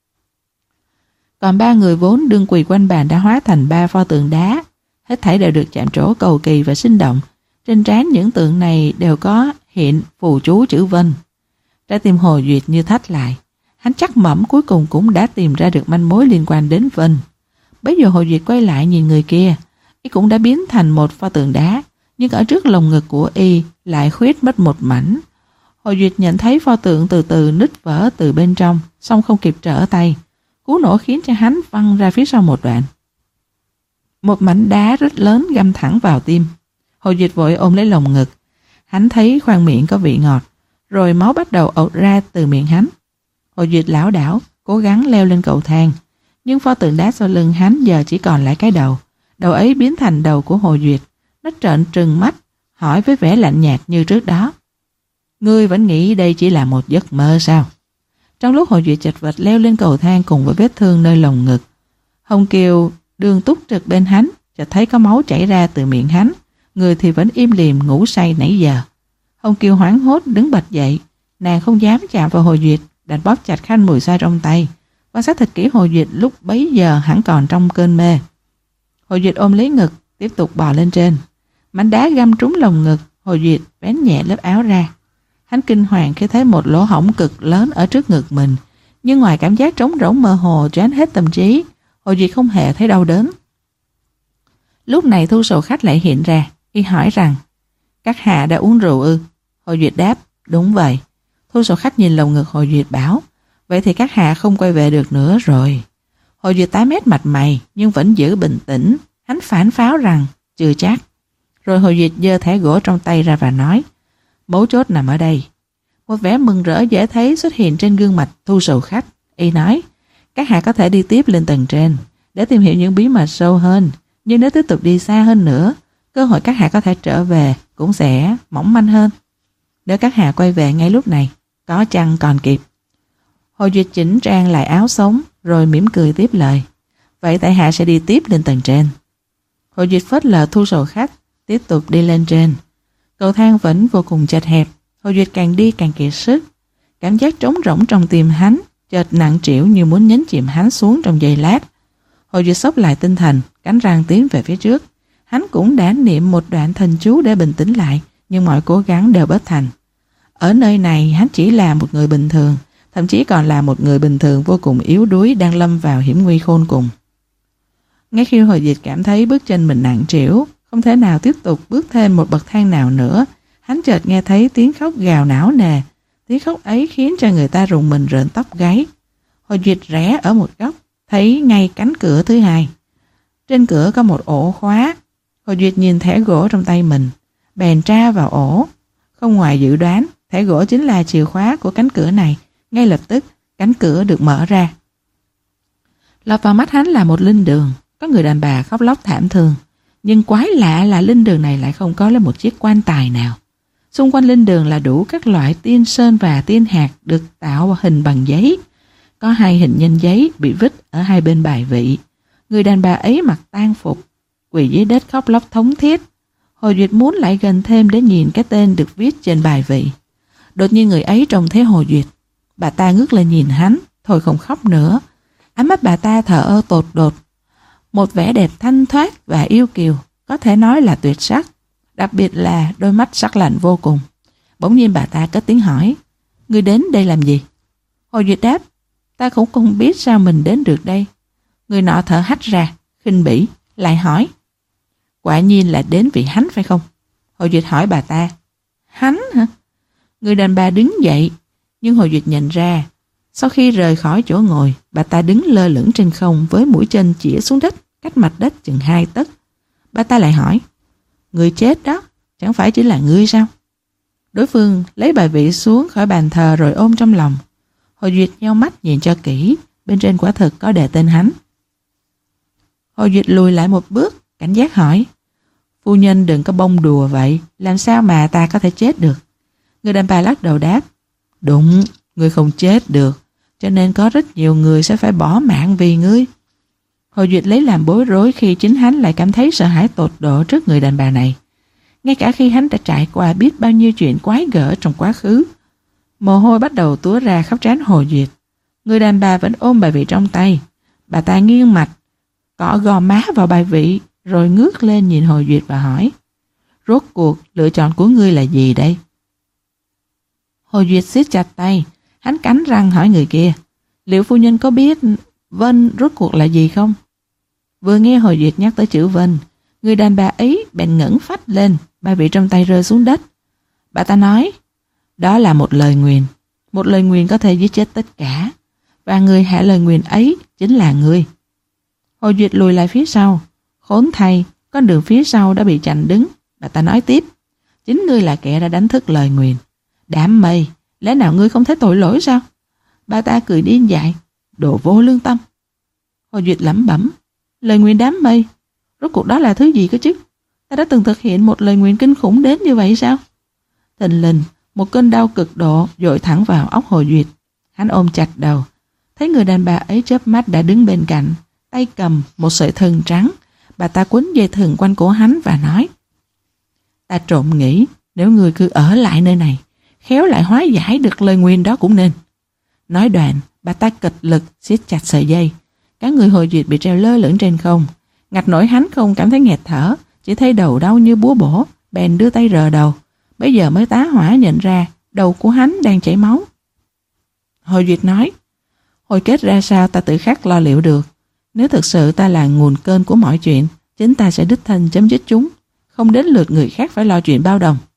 Còn ba người vốn đương quỳ quanh bàn đã hóa thành ba pho tượng đá. Hết thảy đều được chạm trổ cầu kỳ và sinh động. Trên trán những tượng này đều có hiện phù chú chữ Vân. Trái tim Hồ Duyệt như thắt lại. Hắn chắc mẩm cuối cùng cũng đã tìm ra được manh mối liên quan đến Vân. Bấy giờ Hồ Duyệt quay lại nhìn người kia. Y cũng đã biến thành một pho tượng đá, nhưng ở trước lồng ngực của y lại khuyết mất một mảnh. Hồ Duyệt nhận thấy pho tượng từ từ nứt vỡ từ bên trong, song không kịp trở tay. Cú nổ khiến cho hắn văng ra phía sau một đoạn. Một mảnh đá rất lớn găm thẳng vào tim. Hồ Duyệt vội ôm lấy lồng ngực. Hắn thấy khoang miệng có vị ngọt, rồi máu bắt đầu ộc ra từ miệng hắn. Hồ Duyệt lảo đảo, cố gắng leo lên cầu thang, nhưng pho tượng đá sau lưng hắn giờ chỉ còn lại cái đầu. Đầu ấy biến thành đầu của Hồ Duyệt. Nó trợn trừng mắt, hỏi với vẻ lạnh nhạt như trước đó: ngươi vẫn nghĩ đây chỉ là một giấc mơ sao? Trong lúc Hồ Duyệt chật vật leo lên cầu thang cùng với vết thương nơi lồng ngực, Hồng Kiều đương túc trực bên hắn, chợt thấy có máu chảy ra từ miệng hắn. Người thì vẫn im lìm ngủ say nãy giờ. Hồng Kiều hoảng hốt đứng bật dậy. Nàng không dám chạm vào Hồ Duyệt, đành bóp chặt khăn mùi xoa trong tay. Quan sát thật kỹ Hồ Duyệt lúc bấy giờ hẳn còn trong cơn mê. Hồ Duyệt ôm lấy ngực, tiếp tục bò lên trên. Mảnh đá găm trúng lồng ngực. Hồ Duyệt vén nhẹ lớp áo ra. Hắn kinh hoàng khi thấy một lỗ hổng cực lớn ở trước ngực mình, nhưng ngoài cảm giác trống rỗng mơ hồ choáng hết tâm trí, Hồ Duyệt không hề thấy đau đớn. Lúc này Thu Sầu Khách lại hiện ra. Y hỏi rằng: các hạ đã uống rượu ư? Hồ Duyệt đáp: đúng vậy. Thu Sầu Khách nhìn lồng ngực Hồ Duyệt bảo: vậy thì các hạ không quay về được nữa rồi. Hồ Duyệt tái mét mặt mày nhưng vẫn giữ bình tĩnh. Hắn phản pháo rằng: chưa chắc. Rồi Hồ Duyệt giơ thẻ gỗ trong tay ra và nói: mấu chốt nằm ở đây. Một vẻ mừng rỡ dễ thấy xuất hiện trên gương mặt Thu Sầu Khách. Y nói: các hạ có thể đi tiếp lên tầng trên để tìm hiểu những bí mật sâu hơn, nhưng nếu tiếp tục đi xa hơn nữa, cơ hội các hạ có thể trở về cũng sẽ mỏng manh hơn. Nếu các hạ quay về ngay lúc này, có chăng còn kịp. Hồ Duyệt chỉnh trang lại áo sống rồi mỉm cười tiếp lời: vậy tại hạ sẽ đi tiếp lên tầng trên. Hồ Duyệt phớt lờ Thu Sầu Khách, tiếp tục đi lên trên. Cầu thang vẫn vô cùng chật hẹp. Hồ Duyệt càng đi càng kiệt sức. Cảm giác trống rỗng trong tim hắn chợt nặng trĩu như muốn nhấn chìm hắn xuống trong giây lát. Hồ Duyệt xốc lại tinh thần, cắn răng tiến về phía trước. Hắn cũng đã niệm một đoạn thần chú để bình tĩnh lại, nhưng mọi cố gắng đều bất thành. Ở nơi này hắn chỉ là một người bình thường, thậm chí còn là một người bình thường vô cùng yếu đuối đang lâm vào hiểm nguy khôn cùng. Ngay khi Hồ Duyệt cảm thấy bước chân mình nặng trĩu, không thể nào tiếp tục bước thêm một bậc thang nào nữa, hắn chợt nghe thấy tiếng khóc gào não nề. Tiếng khóc ấy khiến cho người ta rùng mình rợn tóc gáy. Hồ Duyệt rẽ ở một góc, thấy ngay cánh cửa thứ hai. Trên cửa có một ổ khóa. Hồ Duyệt nhìn thẻ gỗ trong tay mình, bèn tra vào ổ. Không ngoài dự đoán, thẻ gỗ chính là chìa khóa của cánh cửa này. Ngay lập tức, cánh cửa được mở ra. Lọt vào mắt hắn là một linh đường. Có người đàn bà khóc lóc thảm thương. Nhưng quái lạ là linh đường này lại không có lấy một chiếc quan tài nào. Xung quanh linh đường là đủ các loại tiên sơn và tiên hạt được tạo hình bằng giấy. Có hai hình nhân giấy bị vít ở hai bên bài vị. Người đàn bà ấy mặc tang phục, quỳ dưới đất khóc lóc thống thiết. Hồ Duyệt muốn lại gần thêm để nhìn cái tên được viết trên bài vị. Đột nhiên người ấy trông thấy Hồ Duyệt. Bà ta ngước lên nhìn hắn, thôi không khóc nữa. Ánh mắt bà ta thờ ơ tột đột. Một vẻ đẹp thanh thoát và yêu kiều, có thể nói là tuyệt sắc. Đặc biệt là đôi mắt sắc lạnh vô cùng. Bỗng nhiên bà ta cất tiếng hỏi: ngươi đến đây làm gì? Hồ Duyệt đáp: ta cũng không biết sao mình đến được đây. Người nọ thở hắt ra, khinh bỉ, lại hỏi: Quả nhiên là đến vì hắn phải không? Hồ Duyệt hỏi bà ta. Hắn hả? Người đàn bà đứng dậy, nhưng Hồ Duyệt nhận ra, sau khi rời khỏi chỗ ngồi, bà ta đứng lơ lửng trên không với mũi chân chĩa xuống đất, cách mặt đất chừng hai tấc. Bà ta lại hỏi, người chết đó, chẳng phải chỉ là ngươi sao? Đối phương lấy bài vị xuống khỏi bàn thờ rồi ôm trong lòng. Hồ Duyệt nheo mắt nhìn cho kỹ, bên trên quả thực có đề tên hắn. Hồ Duyệt lùi lại một bước, cảnh giác hỏi, phu nhân đừng có bông đùa vậy, làm sao mà ta có thể chết được? Người đàn bà lắc đầu đáp, đúng, ngươi không chết được, cho nên có rất nhiều người sẽ phải bỏ mạng vì ngươi. Hồ Duyệt lấy làm bối rối khi chính hắn lại cảm thấy sợ hãi tột độ trước người đàn bà này. Ngay cả khi hắn đã trải qua biết bao nhiêu chuyện quái gở trong quá khứ, mồ hôi bắt đầu túa ra khắp trán Hồ Duyệt. Người đàn bà vẫn ôm bài vị trong tay. Bà ta nghiêng mặt, cọ gò má vào bài vị, rồi ngước lên nhìn Hồ Duyệt và hỏi, rốt cuộc lựa chọn của ngươi là gì đây? Hồ Duyệt siết chặt tay, hắn cắn răng hỏi người kia, liệu phu nhân có biết vân rốt cuộc là gì không? Vừa nghe Hồ Duyệt nhắc tới chữ vân, người đàn bà ấy bèn ngẩng phách lên, bài vị trong tay rơi xuống đất. Bà ta nói, đó là một lời nguyền, một lời nguyền có thể giết chết tất cả, và người hạ lời nguyền ấy chính là ngươi. Hồ Duyệt lùi lại phía sau, khốn thay, con đường phía sau đã bị chặn đứng. Bà ta nói tiếp, chính ngươi là kẻ đã đánh thức lời nguyền. Đám mây, lẽ nào ngươi không thấy tội lỗi sao? Bà ta cười điên dại, đồ vô lương tâm. Hồ Duyệt lẩm bẩm, lời nguyền đám mây, rốt cuộc đó là thứ gì cơ chứ? Ta đã từng thực hiện một lời nguyền kinh khủng đến như vậy sao? Thình lình, một cơn đau cực độ dội thẳng vào óc Hồ Duyệt. Hắn ôm chặt đầu, thấy người đàn bà ấy chớp mắt đã đứng bên cạnh, tay cầm một sợi thừng trắng. Bà ta quấn dây thừng quanh cổ hắn và nói, ta trộm nghĩ nếu người cứ ở lại nơi này, khéo lại hóa giải được lời nguyền đó cũng nên. Nói đoạn, bà ta kịch lực siết chặt sợi dây. Cả người Hồ Duyệt bị treo lơ lửng trên không. Ngặt nổi hắn không cảm thấy nghẹt thở, chỉ thấy đầu đau như búa bổ, bèn đưa tay rờ đầu. Bây giờ mới tá hỏa nhận ra đầu của hắn đang chảy máu. Hồ Duyệt nói, hồi kết ra sao ta tự khắc lo liệu được. Nếu thực sự ta là nguồn cơn của mọi chuyện, chính ta sẽ đích thân chấm dứt chúng, không đến lượt người khác phải lo chuyện bao đồng.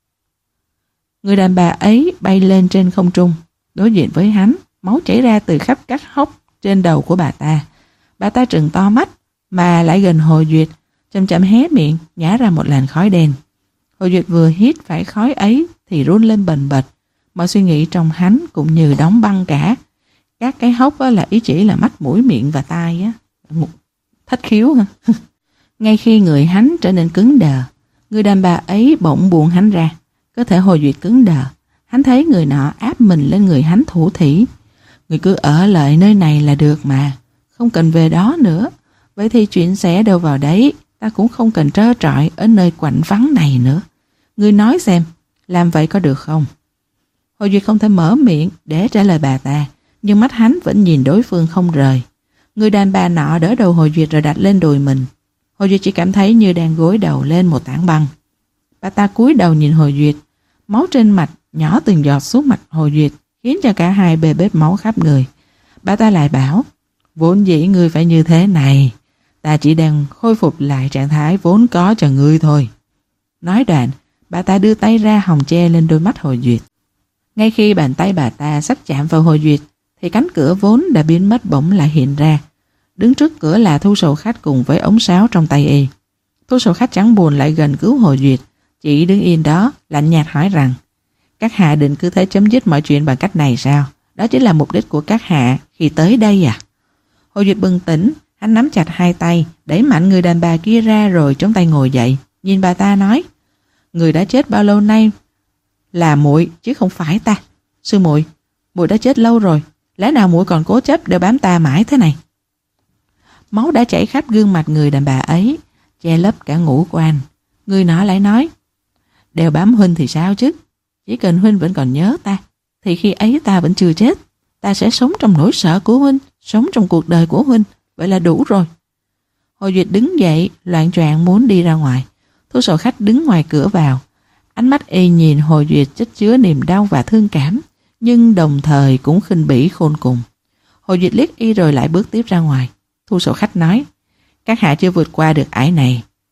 Người đàn bà ấy bay lên trên không trung, đối diện với hắn, máu chảy ra từ khắp các hốc trên đầu của bà ta. Bà ta trừng to mắt, mà lại gần Hồ Duyệt, chậm chậm hé miệng, nhả ra một làn khói đen. Hồ Duyệt vừa hít phải khói ấy thì run lên bần bật. Mọi suy nghĩ trong hắn cũng như đóng băng cả. Các cái hốc là ý chỉ là mắt, mũi, miệng và tai á. Thất khiếu hả? Ngay khi người hắn trở nên cứng đờ, người đàn bà ấy bỗng buông hắn ra. Cơ thể Hồ Duyệt cứng đờ. Hắn thấy người nọ áp mình lên người hắn thủ thỉ. Người cứ ở lại nơi này là được mà, không cần về đó nữa. Vậy thì chuyện sẽ đâu vào đấy, ta cũng không cần trơ trọi ở nơi quạnh vắng này nữa. Ngươi nói xem, làm vậy có được không? Hồ Duyệt không thể mở miệng để trả lời bà ta, nhưng mắt hắn vẫn nhìn đối phương không rời. Người đàn bà nọ đỡ đầu Hồ Duyệt rồi đặt lên đùi mình. Hồ Duyệt chỉ cảm thấy như đang gối đầu lên một tảng băng. Bà ta cúi đầu nhìn Hồ Duyệt, máu trên mặt nhỏ từng giọt xuống mặt Hồ Duyệt, khiến cho cả hai bê bết máu khắp người. Bà ta lại bảo, vốn dĩ ngươi phải như thế này, ta chỉ đang khôi phục lại trạng thái vốn có cho ngươi thôi. Nói đoạn, bà ta đưa tay ra hòng che lên đôi mắt Hồ Duyệt. Ngay khi bàn tay bà ta sắp chạm vào Hồ Duyệt, thì cánh cửa vốn đã biến mất bỗng lại hiện ra. Đứng trước cửa là Thu Sầu Khách cùng với ống sáo trong tay y. Thu Sầu Khách chẳng buồn lại gần cứu Hồ Duyệt, chỉ đứng yên đó lạnh nhạt hỏi rằng, các hạ định cứ thế chấm dứt mọi chuyện bằng cách này sao? Đó chính là mục đích của các hạ khi tới đây à? Hồ Duyệt bừng tỉnh, hắn nắm chặt hai tay, đẩy mạnh người đàn bà kia ra rồi chống tay ngồi dậy, nhìn bà ta nói, người đã chết bao lâu nay là muội chứ không phải ta. Sư muội, muội đã chết lâu rồi, lẽ nào muội còn cố chấp để bám ta mãi thế này? Máu đã chảy khắp gương mặt người đàn bà ấy, che lấp cả ngũ quan. Người nọ lại nói, đều bám huynh thì sao chứ? Chỉ cần huynh vẫn còn nhớ ta, thì khi ấy ta vẫn chưa chết. Ta sẽ sống trong nỗi sợ của huynh, sống trong cuộc đời của huynh, vậy là đủ rồi. Hồ Duyệt đứng dậy, loạng choạng muốn đi ra ngoài. Thu Sầu Khách đứng ngoài cửa vào. Ánh mắt y nhìn Hồ Duyệt chất chứa niềm đau và thương cảm, nhưng đồng thời cũng khinh bỉ khôn cùng. Hồ Duyệt liếc y rồi lại bước tiếp ra ngoài. Thu Sầu Khách nói, các hạ chưa vượt qua được ải này.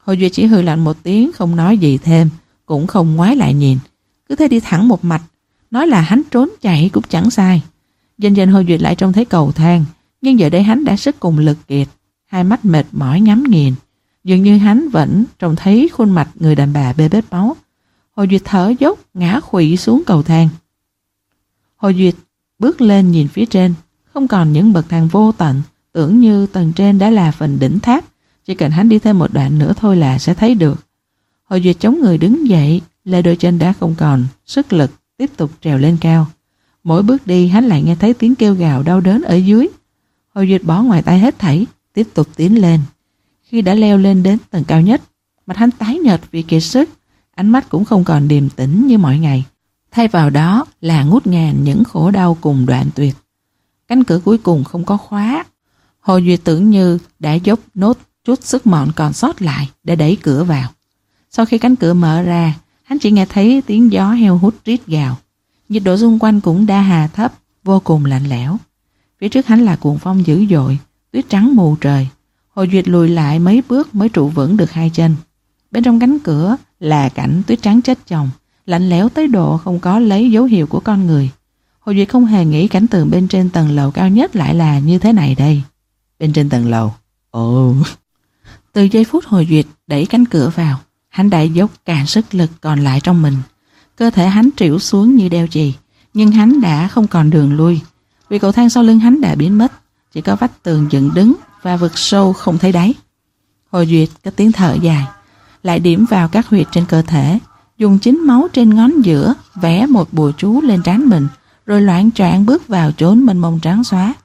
Hồ Duyệt chỉ hừ lạnh một tiếng, không nói gì thêm, cũng không ngoái lại nhìn, cứ thế đi thẳng một mạch. Nói là hắn trốn chạy cũng chẳng sai. Dần dần Hồ Duyệt lại trông thấy cầu thang, nhưng giờ đây hắn đã sức cùng lực kiệt, hai mắt mệt mỏi nhắm nghiền. Dường như hắn vẫn trông thấy khuôn mặt người đàn bà bê bết máu. Hồ Duyệt thở dốc, ngã khuỵu xuống cầu thang. Hồ Duyệt bước lên nhìn phía trên, không còn những bậc thang vô tận, tưởng như tầng trên đã là phần đỉnh tháp, chỉ cần hắn đi thêm một đoạn nữa thôi là sẽ thấy được. Hồ Duyệt chống người đứng dậy, lê đôi chân đã không còn sức lực tiếp tục trèo lên cao. Mỗi bước đi hắn lại nghe thấy tiếng kêu gào đau đớn ở dưới. Hồ Duyệt bỏ ngoài tay hết thảy, tiếp tục tiến lên. Khi đã leo lên đến tầng cao nhất, mặt hắn tái nhợt vì kiệt sức, ánh mắt cũng không còn điềm tĩnh như mọi ngày. Thay vào đó là ngút ngàn những khổ đau cùng đoạn tuyệt. Cánh cửa cuối cùng không có khóa. Hồ Duyệt tưởng như đã dốc nốt chút sức mọn còn sót lại để đẩy cửa vào. Sau khi cánh cửa mở ra, hắn chỉ nghe thấy tiếng gió heo hút rít gào. Nhiệt độ xung quanh cũng đã hà thấp, vô cùng lạnh lẽo. Phía trước hắn là cuồng phong dữ dội, tuyết trắng mù trời. Hồ Duyệt lùi lại mấy bước mới trụ vững được hai chân. Bên trong cánh cửa là cảnh tuyết trắng chất chồng, lạnh lẽo tới độ không có lấy dấu hiệu của con người. Hồ Duyệt không hề nghĩ cảnh tượng bên trên tầng lầu cao nhất lại là như thế này đây. Bên trên tầng lầu. Ồ. Oh. Từ giây phút Hồ Duyệt đẩy cánh cửa vào, hắn đã dốc cả sức lực còn lại trong mình. Cơ thể hắn trĩu xuống như đeo chì, nhưng hắn đã không còn đường lui, vì cầu thang sau lưng hắn đã biến mất, chỉ có vách tường dựng đứng và vực sâu không thấy đáy. Hồ Duyệt có tiếng thở dài, lại điểm vào các huyệt trên cơ thể, dùng chính máu trên ngón giữa vẽ một bùa chú lên trán mình, rồi loạng choạng bước vào chốn mênh mông trắng xóa.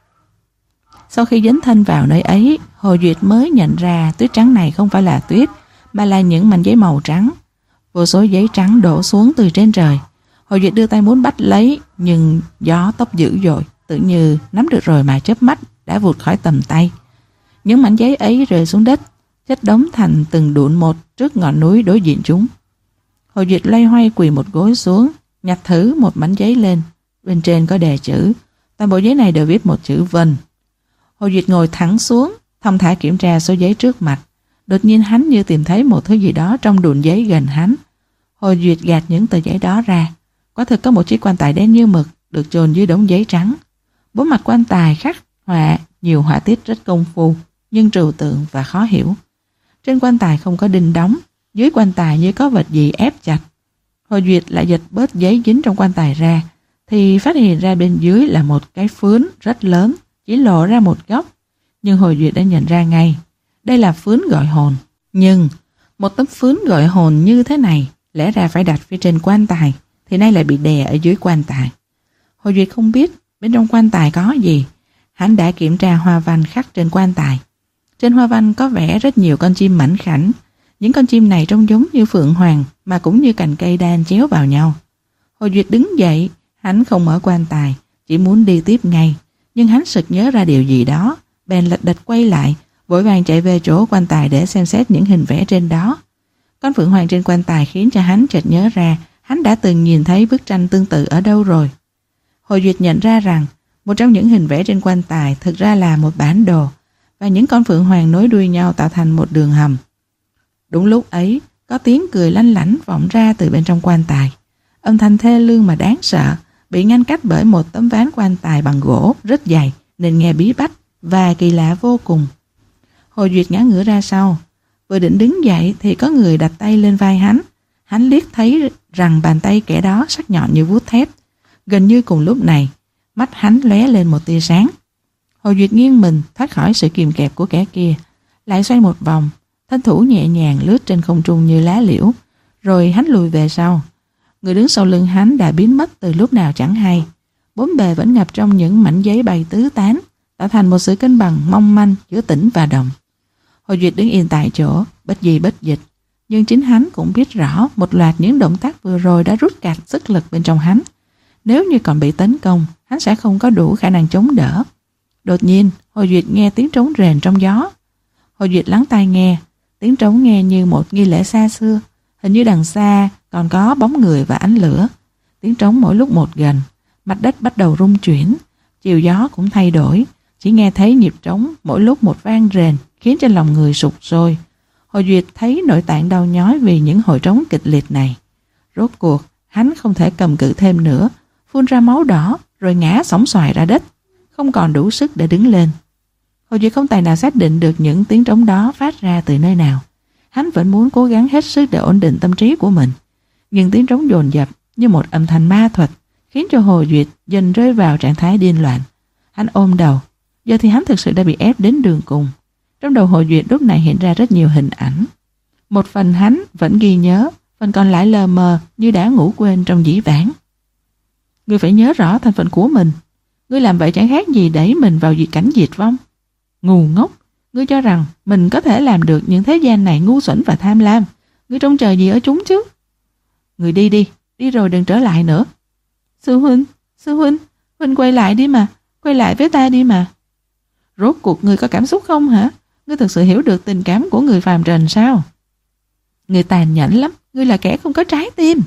Sau khi dấn thân vào nơi ấy, Hồ Duyệt mới nhận ra tuyết trắng này không phải là tuyết, mà là những mảnh giấy màu trắng. Vô số giấy trắng đổ xuống từ trên trời. Hồ Duyệt đưa tay muốn bắt lấy, nhưng gió tốc dữ dội, tự như nắm được rồi mà chớp mắt đã vụt khỏi tầm tay. Những mảnh giấy ấy rơi xuống đất, chất đống thành từng đụn một trước ngọn núi đối diện chúng. Hồ Duyệt loay hoay quỳ một gối xuống, nhặt thử một mảnh giấy lên. Bên trên có đề chữ, toàn bộ giấy này đều viết một chữ Vân. Hồ Duyệt ngồi thẳng xuống, thong thả kiểm tra số giấy trước mặt. Đột nhiên hắn như tìm thấy một thứ gì đó trong đùn giấy gần hắn. Hồ Duyệt gạt những tờ giấy đó ra. Quả thực có một chiếc quan tài đen như mực được chôn dưới đống giấy trắng. Bốn mặt quan tài khắc họa nhiều họa tiết rất công phu, nhưng trừu tượng và khó hiểu. Trên quan tài không có đinh đóng, dưới quan tài như có vật gì ép chặt. Hồ Duyệt lại giật bớt giấy dính trong quan tài ra, thì phát hiện ra bên dưới là một cái phướn rất lớn, chỉ lộ ra một góc. Nhưng Hồ Duyệt đã nhận ra ngay, đây là phướn gọi hồn. Nhưng một tấm phướn gọi hồn như thế này lẽ ra phải đặt phía trên quan tài, thì nay lại bị đè ở dưới quan tài. Hồ Duyệt không biết bên trong quan tài có gì. Hắn đã kiểm tra hoa văn khắc trên quan tài. Trên hoa văn có vẽ rất nhiều con chim mảnh khảnh. Những con chim này trông giống như phượng hoàng, mà cũng như cành cây đan chéo vào nhau. Hồ Duyệt đứng dậy, hắn không mở quan tài, chỉ muốn đi tiếp ngay. Nhưng hắn sực nhớ ra điều gì đó, bèn lật đật quay lại, vội vàng chạy về chỗ quan tài để xem xét những hình vẽ trên đó. Con phượng hoàng trên quan tài khiến cho hắn chợt nhớ ra hắn đã từng nhìn thấy bức tranh tương tự ở đâu rồi. Hồ Duyệt nhận ra rằng một trong những hình vẽ trên quan tài thực ra là một bản đồ, và những con phượng hoàng nối đuôi nhau tạo thành một đường hầm. Đúng lúc ấy, có tiếng cười lanh lảnh vọng ra từ bên trong quan tài. Âm thanh thê lương mà đáng sợ, bị ngăn cách bởi một tấm ván quan tài bằng gỗ rất dày, nên nghe bí bách và kỳ lạ vô cùng. Hồ Duyệt ngã ngửa ra sau, vừa định đứng dậy thì có người đặt tay lên vai hắn. Hắn liếc thấy rằng bàn tay kẻ đó sắc nhọn như vuốt thép. Gần như cùng lúc này, mắt hắn lóe lên một tia sáng. Hồ Duyệt nghiêng mình thoát khỏi sự kìm kẹp của kẻ kia, lại xoay một vòng, thân thủ nhẹ nhàng lướt trên không trung như lá liễu, rồi hắn lùi về sau. Người đứng sau lưng hắn đã biến mất từ lúc nào chẳng hay. Bốn bề vẫn ngập trong những mảnh giấy bay tứ tán, tạo thành một sự cân bằng mong manh giữa tĩnh và động. Hồ Duyệt đứng yên tại chỗ, bất di bất dịch, nhưng chính hắn cũng biết rõ một loạt những động tác vừa rồi đã rút cạn sức lực bên trong hắn. Nếu như còn bị tấn công, hắn sẽ không có đủ khả năng chống đỡ. Đột nhiên, Hồ Duyệt nghe tiếng trống rền trong gió. Hồ Duyệt lắng tai nghe, tiếng trống nghe như một nghi lễ xa xưa. Hình như đằng xa còn có bóng người và ánh lửa. Tiếng trống mỗi lúc một gần, mặt đất bắt đầu rung chuyển, chiều gió cũng thay đổi. Chỉ nghe thấy nhịp trống mỗi lúc một vang rền, khiến cho lòng người sụt sôi. Hồ Duyệt thấy nội tạng đau nhói vì những hồi trống kịch liệt này. Rốt cuộc, hắn không thể cầm cự thêm nữa, phun ra máu đỏ rồi ngã xõng xoài ra đất, không còn đủ sức để đứng lên. Hồ Duyệt không tài nào xác định được những tiếng trống đó phát ra từ nơi nào. Hắn vẫn muốn cố gắng hết sức để ổn định tâm trí của mình. Nhưng tiếng trống dồn dập như một âm thanh ma thuật khiến cho Hồ Duyệt dần rơi vào trạng thái điên loạn. Hắn ôm đầu, giờ thì hắn thực sự đã bị ép đến đường cùng. Trong đầu Hồ Duyệt lúc này hiện ra rất nhiều hình ảnh. Một phần hắn vẫn ghi nhớ, phần còn lại lờ mờ như đã ngủ quên trong dĩ vãng. Ngươi phải nhớ rõ thân phận của mình. Ngươi làm vậy chẳng khác gì đẩy mình vào dị cảnh diệt vong. Ngu ngốc, ngươi cho rằng mình có thể làm được những thế gian này ngu xuẩn và tham lam. Ngươi trông chờ gì ở chúng chứ? Ngươi đi đi, đi rồi đừng trở lại nữa. Sư huynh, sư huynh, huynh quay lại đi mà, quay lại với ta đi mà. Rốt cuộc ngươi có cảm xúc không hả? Ngươi thực sự hiểu được tình cảm của người phàm trần sao? Ngươi tàn nhẫn lắm, ngươi là kẻ không có trái tim.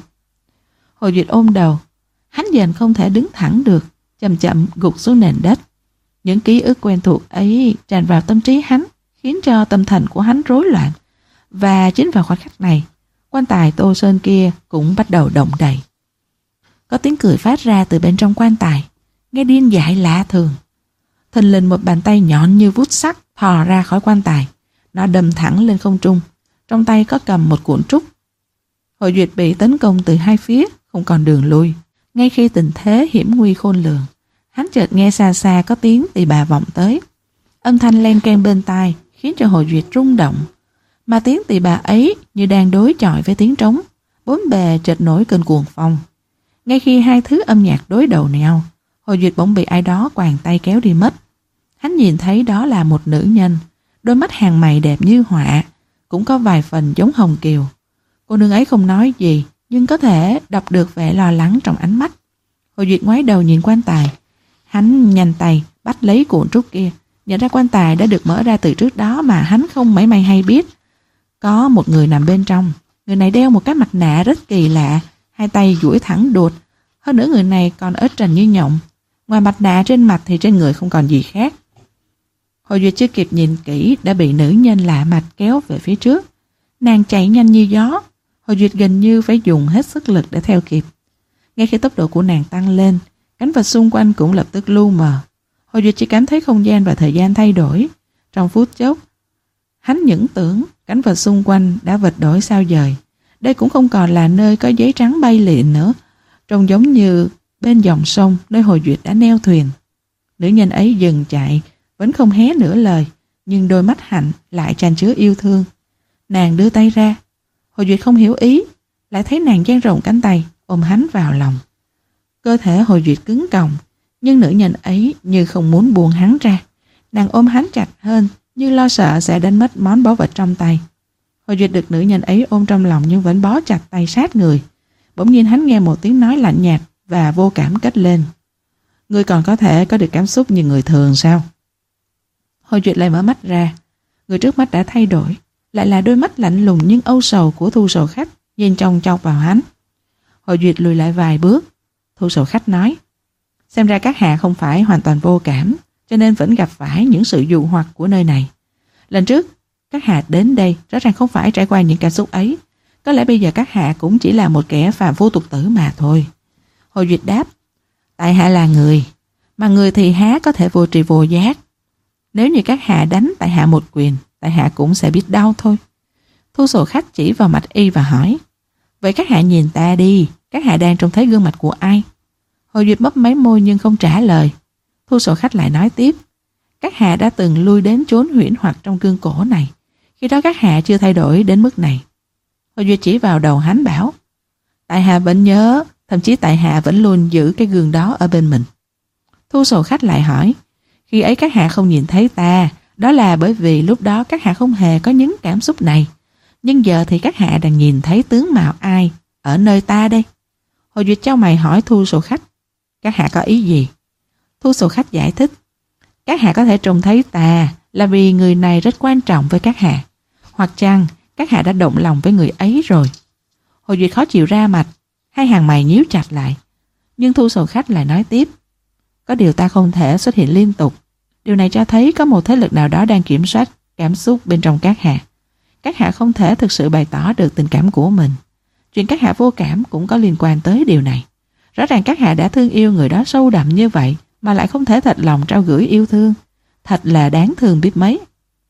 Hồ Duyệt ôm đầu, hắn dần không thể đứng thẳng được, chậm chậm gục xuống nền đất. Những ký ức quen thuộc ấy tràn vào tâm trí hắn, khiến cho tâm thần của hắn rối loạn. Và chính vào khoảnh khắc này, quan tài Tô Sơn kia cũng bắt đầu động đậy. Có tiếng cười phát ra từ bên trong quan tài, nghe điên dại lạ thường. Thình lình một bàn tay nhọn như vuốt sắt thò ra khỏi quan tài. Nó đâm thẳng lên không trung, trong tay có cầm một cuộn trúc. Hồ Duyệt bị tấn công từ hai phía, không còn đường lui. Ngay khi tình thế hiểm nguy khôn lường, hắn chợt nghe xa xa có tiếng tỳ bà vọng tới. Âm thanh len keng bên tai khiến cho Hồ Duyệt rung động. Mà tiếng tỳ bà ấy như đang đối chọi với tiếng trống, bốn bề chợt nổi cơn cuồng phong. Ngay khi hai thứ âm nhạc đối đầu nhau, Hồ Duyệt bỗng bị ai đó quàng tay kéo đi mất. Hắn nhìn thấy đó là một nữ nhân, đôi mắt hàng mày đẹp như họa, cũng có vài phần giống Hồng Kiều. Cô nương ấy không nói gì, nhưng có thể đọc được vẻ lo lắng trong ánh mắt. Hồ Duyệt ngoái đầu nhìn quan tài. Hắn nhanh tay bắt lấy cuộn trúc kia, nhận ra quan tài đã được mở ra từ trước đó mà hắn không mảy may hay biết. Có một người nằm bên trong. Người này đeo một cái mặt nạ rất kỳ lạ, hai tay duỗi thẳng đuột. Hơn nữa người này còn ếch trần như nhộng. Ngoài mặt nạ trên mặt thì trên người không còn gì khác. Hồ Duyệt chưa kịp nhìn kỹ đã bị nữ nhân lạ mặt kéo về phía trước. Nàng chạy nhanh như gió. Hồ Duyệt gần như phải dùng hết sức lực để theo kịp. Ngay khi tốc độ của nàng tăng lên, cảnh vật xung quanh cũng lập tức lu mờ. Hồ Duyệt chỉ cảm thấy không gian và thời gian thay đổi. Trong phút chốc, hắn những tưởng cảnh vật xung quanh đã vệt đổi sao dời. Đây cũng không còn là nơi có giấy trắng bay lịn nữa, trông giống như bên dòng sông nơi Hồ Duyệt đã neo thuyền. Nữ nhân ấy dừng chạy, vẫn không hé nửa lời, nhưng đôi mắt hạnh lại tràn chứa yêu thương. Nàng đưa tay ra. Hồ Duyệt không hiểu ý, lại thấy nàng dang rộng cánh tay ôm hắn vào lòng. Cơ thể Hồ Duyệt cứng còng, nhưng nữ nhân ấy như không muốn buông hắn ra. Nàng ôm hắn chặt hơn, như lo sợ sẽ đánh mất món báu vật trong tay. Hồ Duyệt được nữ nhân ấy ôm trong lòng nhưng vẫn bó chặt tay sát người. Bỗng nhiên hắn nghe một tiếng nói lạnh nhạt và vô cảm cất lên. Ngươi còn có thể có được cảm xúc như người thường sao? Hồ Duyệt lại mở mắt ra. Người trước mắt đã thay đổi, lại là đôi mắt lạnh lùng nhưng âu sầu của Thu Sầu Khách nhìn chòng chọc vào hắn. Hồ Duyệt lùi lại vài bước. Thu Sầu Khách nói, xem ra các hạ không phải hoàn toàn vô cảm, cho nên vẫn gặp phải những sự dụ hoặc của nơi này. Lần trước các hạ đến đây rõ ràng không phải trải qua những cảm xúc ấy. Có lẽ bây giờ các hạ cũng chỉ là một kẻ phàm phu tục tử mà thôi. Hồ Duyệt đáp, tại hạ là người, mà người thì há có thể vô tri vô giác. Nếu như các hạ đánh tại hạ một quyền, tại hạ cũng sẽ biết đau thôi. Thu Sầu Khách chỉ vào mạch y và hỏi, vậy các hạ nhìn ta đi, các hạ đang trông thấy gương mặt của ai? Hồ Duyệt mấp máy môi nhưng không trả lời. Thu Sầu Khách lại nói tiếp, các hạ đã từng lui đến chốn huyễn hoặc trong gương cổ này. Khi đó các hạ chưa thay đổi đến mức này. Hồ Duyệt chỉ vào đầu hắn bảo, tại hạ vẫn nhớ, thậm chí tại hạ vẫn luôn giữ cái gương đó ở bên mình. Thu Sầu Khách lại hỏi, khi ấy các hạ không nhìn thấy ta, đó là bởi vì lúc đó các hạ không hề có những cảm xúc này. Nhưng giờ thì các hạ đang nhìn thấy tướng mạo ai ở nơi ta đây? Hồ Duyệt chau mày hỏi Thu Sầu Khách, các hạ có ý gì? Thu Sầu Khách giải thích, các hạ có thể trông thấy ta là vì người này rất quan trọng với các hạ, hoặc chăng các hạ đã động lòng với người ấy rồi. Hồ Duyệt khó chịu ra mặt, hai hàng mày nhíu chặt lại. Nhưng Thu Sầu Khách lại nói tiếp, có điều ta không thể xuất hiện liên tục. Điều này cho thấy có một thế lực nào đó đang kiểm soát cảm xúc bên trong các hạ. các hạ không thể thực sự bày tỏ được tình cảm của mình. Chuyện các hạ vô cảm cũng có liên quan tới điều này. Rõ ràng các hạ đã thương yêu người đó sâu đậm như vậy mà lại không thể thật lòng trao gửi yêu thương. Thật là đáng thương biết mấy.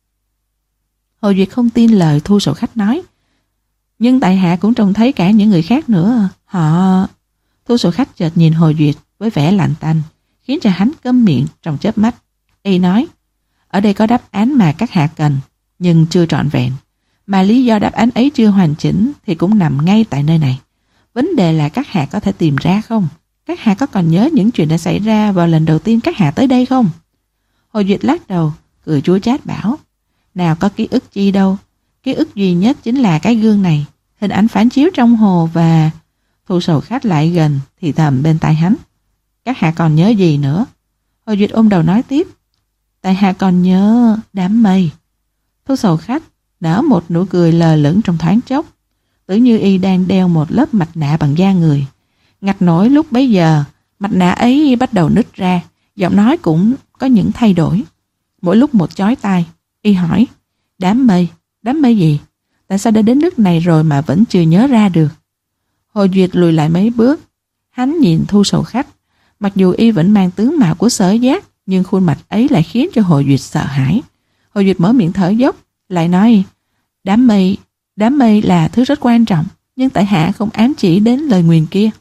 Hồ Duyệt không tin lời Thu Sầu Khách nói. Nhưng tại hạ cũng trông thấy cả những người khác nữa. Họ... Thu Sầu Khách chợt nhìn Hồ Duyệt với vẻ lạnh tanh, khiến cho hắn câm miệng trong chớp mắt. Y nói, ở đây có đáp án mà các hạ cần, nhưng chưa trọn vẹn. Mà lý do đáp án ấy chưa hoàn chỉnh thì cũng nằm ngay tại nơi này. Vấn đề là các hạ có thể tìm ra không? Các hạ có còn nhớ những chuyện đã xảy ra vào lần đầu tiên các hạ tới đây không? Hồ Duyệt lắc đầu, cười chua chát bảo, nào có ký ức chi đâu. Ký ức duy nhất chính là cái gương này, hình ảnh phản chiếu trong hồ và... Thu Sầu Khách lại gần thì thầm bên tai hắn. Các hạ còn nhớ gì nữa? Hồ Duyệt ôm đầu nói tiếp. Tại hạ còn nhớ đám mây. Thu Sầu Khách nở một nụ cười lờ lửng trong thoáng chốc, tự như y đang đeo một lớp mặt nạ bằng da người. Ngặt nổi lúc bấy giờ, mặt nạ ấy bắt đầu nứt ra, giọng nói cũng có những thay đổi. Mỗi lúc một chói tai, y hỏi, đám mây, đám mây gì? Tại sao đã đến nước này rồi mà vẫn chưa nhớ ra được? Hồ Duyệt lùi lại mấy bước, hắn nhìn Thu Sầu Khách. Mặc dù y vẫn mang tướng mạo của Sở Giác, nhưng khuôn mặt ấy lại khiến cho Hồ Duyệt sợ hãi. Hồ Duyệt mở miệng thở dốc, lại nói, đám mây, đám mây là thứ rất quan trọng, nhưng tại hạ không ám chỉ đến lời nguyền kia.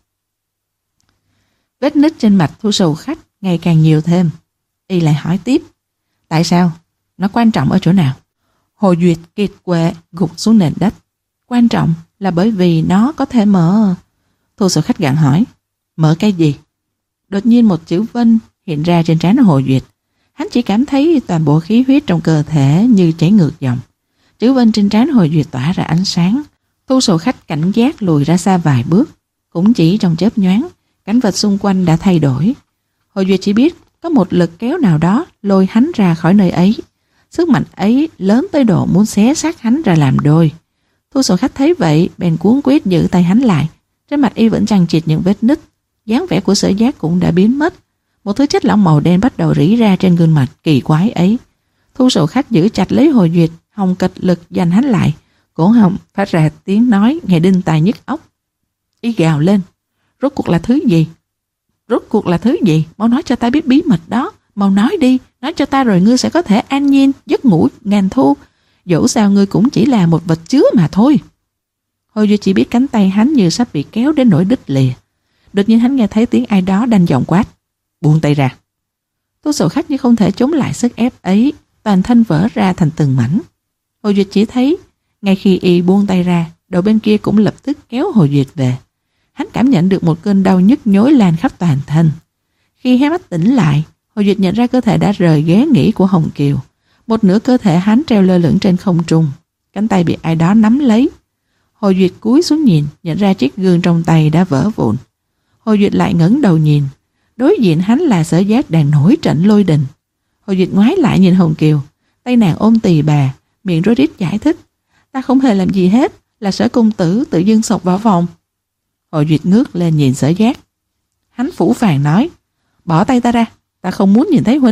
Vết nứt trên mặt Thu Sầu Khách ngày càng nhiều thêm. Y lại hỏi tiếp, tại sao? Nó quan trọng ở chỗ nào? Hồ Duyệt kiệt quệ gục xuống nền đất. Quan trọng là bởi vì nó có thể mở... Thu Sầu Khách gặng hỏi, mở cái gì? Đột nhiên một chữ Vân hiện ra trên trán Hồ Duyệt. Hắn chỉ cảm thấy toàn bộ khí huyết trong cơ thể như chảy ngược dòng. Chữ Vân trên trán Hồ Duyệt tỏa ra ánh sáng. Thu Sầu Khách cảnh giác lùi ra xa vài bước. Cũng chỉ trong chớp nhoáng, cảnh vật xung quanh đã thay đổi. Hồ Duyệt chỉ biết có một lực kéo nào đó lôi hắn ra khỏi nơi ấy. Sức mạnh ấy lớn tới độ muốn xé xác hắn ra làm đôi. Thu Sầu Khách thấy vậy bèn cuống quýt giữ tay hắn lại. Trên mặt y vẫn chằng chịt những vết nứt. Dáng vẻ của Sở Giác cũng đã biến mất. Một thứ chất lỏng màu đen bắt đầu rỉ ra trên gương mặt kỳ quái ấy. Thu Sầu Khách giữ chặt lấy Hồ Duyệt, hồng kịch lực giành hắn lại. Cổ họng phát ra tiếng nói nghe đinh tai nhức óc. Y gào lên, rốt cuộc là thứ gì? Rốt cuộc là thứ gì? Mau nói cho ta biết bí mật đó. Mau nói đi, nói cho ta rồi ngươi sẽ có thể an nhiên giấc ngủ ngàn thu. Dẫu sao ngươi cũng chỉ là một vật chứa mà thôi. Hồ Duyệt chỉ biết cánh tay hắn như sắp bị kéo đến nỗi đứt lìa. Đột nhiên hắn nghe thấy tiếng ai đó đanh giọng quát, buông tay ra. Thu Sầu Khách như không thể chống lại sức ép ấy, toàn thân vỡ ra thành từng mảnh. Hồ Duyệt chỉ thấy ngay khi y buông tay ra, đầu bên kia cũng lập tức kéo Hồ Duyệt về. Hắn cảm nhận được một cơn đau nhức nhối lan khắp toàn thân. Khi hé mắt tỉnh lại, Hồ Duyệt nhận ra cơ thể đã rời ghế nghỉ của Hồng Kiều. Một nửa cơ thể hắn treo lơ lửng trên không trung, cánh tay bị ai đó nắm lấy. Hồ Duyệt cúi xuống nhìn, nhận ra chiếc gương trong tay đã vỡ vụn. Hồ Duyệt lại ngẩng đầu nhìn, đối diện hắn là Sở Giác đang nổi trận lôi đình. Hồ Duyệt ngoái lại nhìn Hồng Kiều, tay nàng ôm tỳ bà, miệng rối rít giải thích, ta không hề làm gì hết, là Sở công tử tự dưng xộc vào phòng. Hồ Duyệt ngước lên nhìn Sở Giác. Hắn phũ phàng nói, bỏ tay ta ra, ta không muốn nhìn thấy huynh.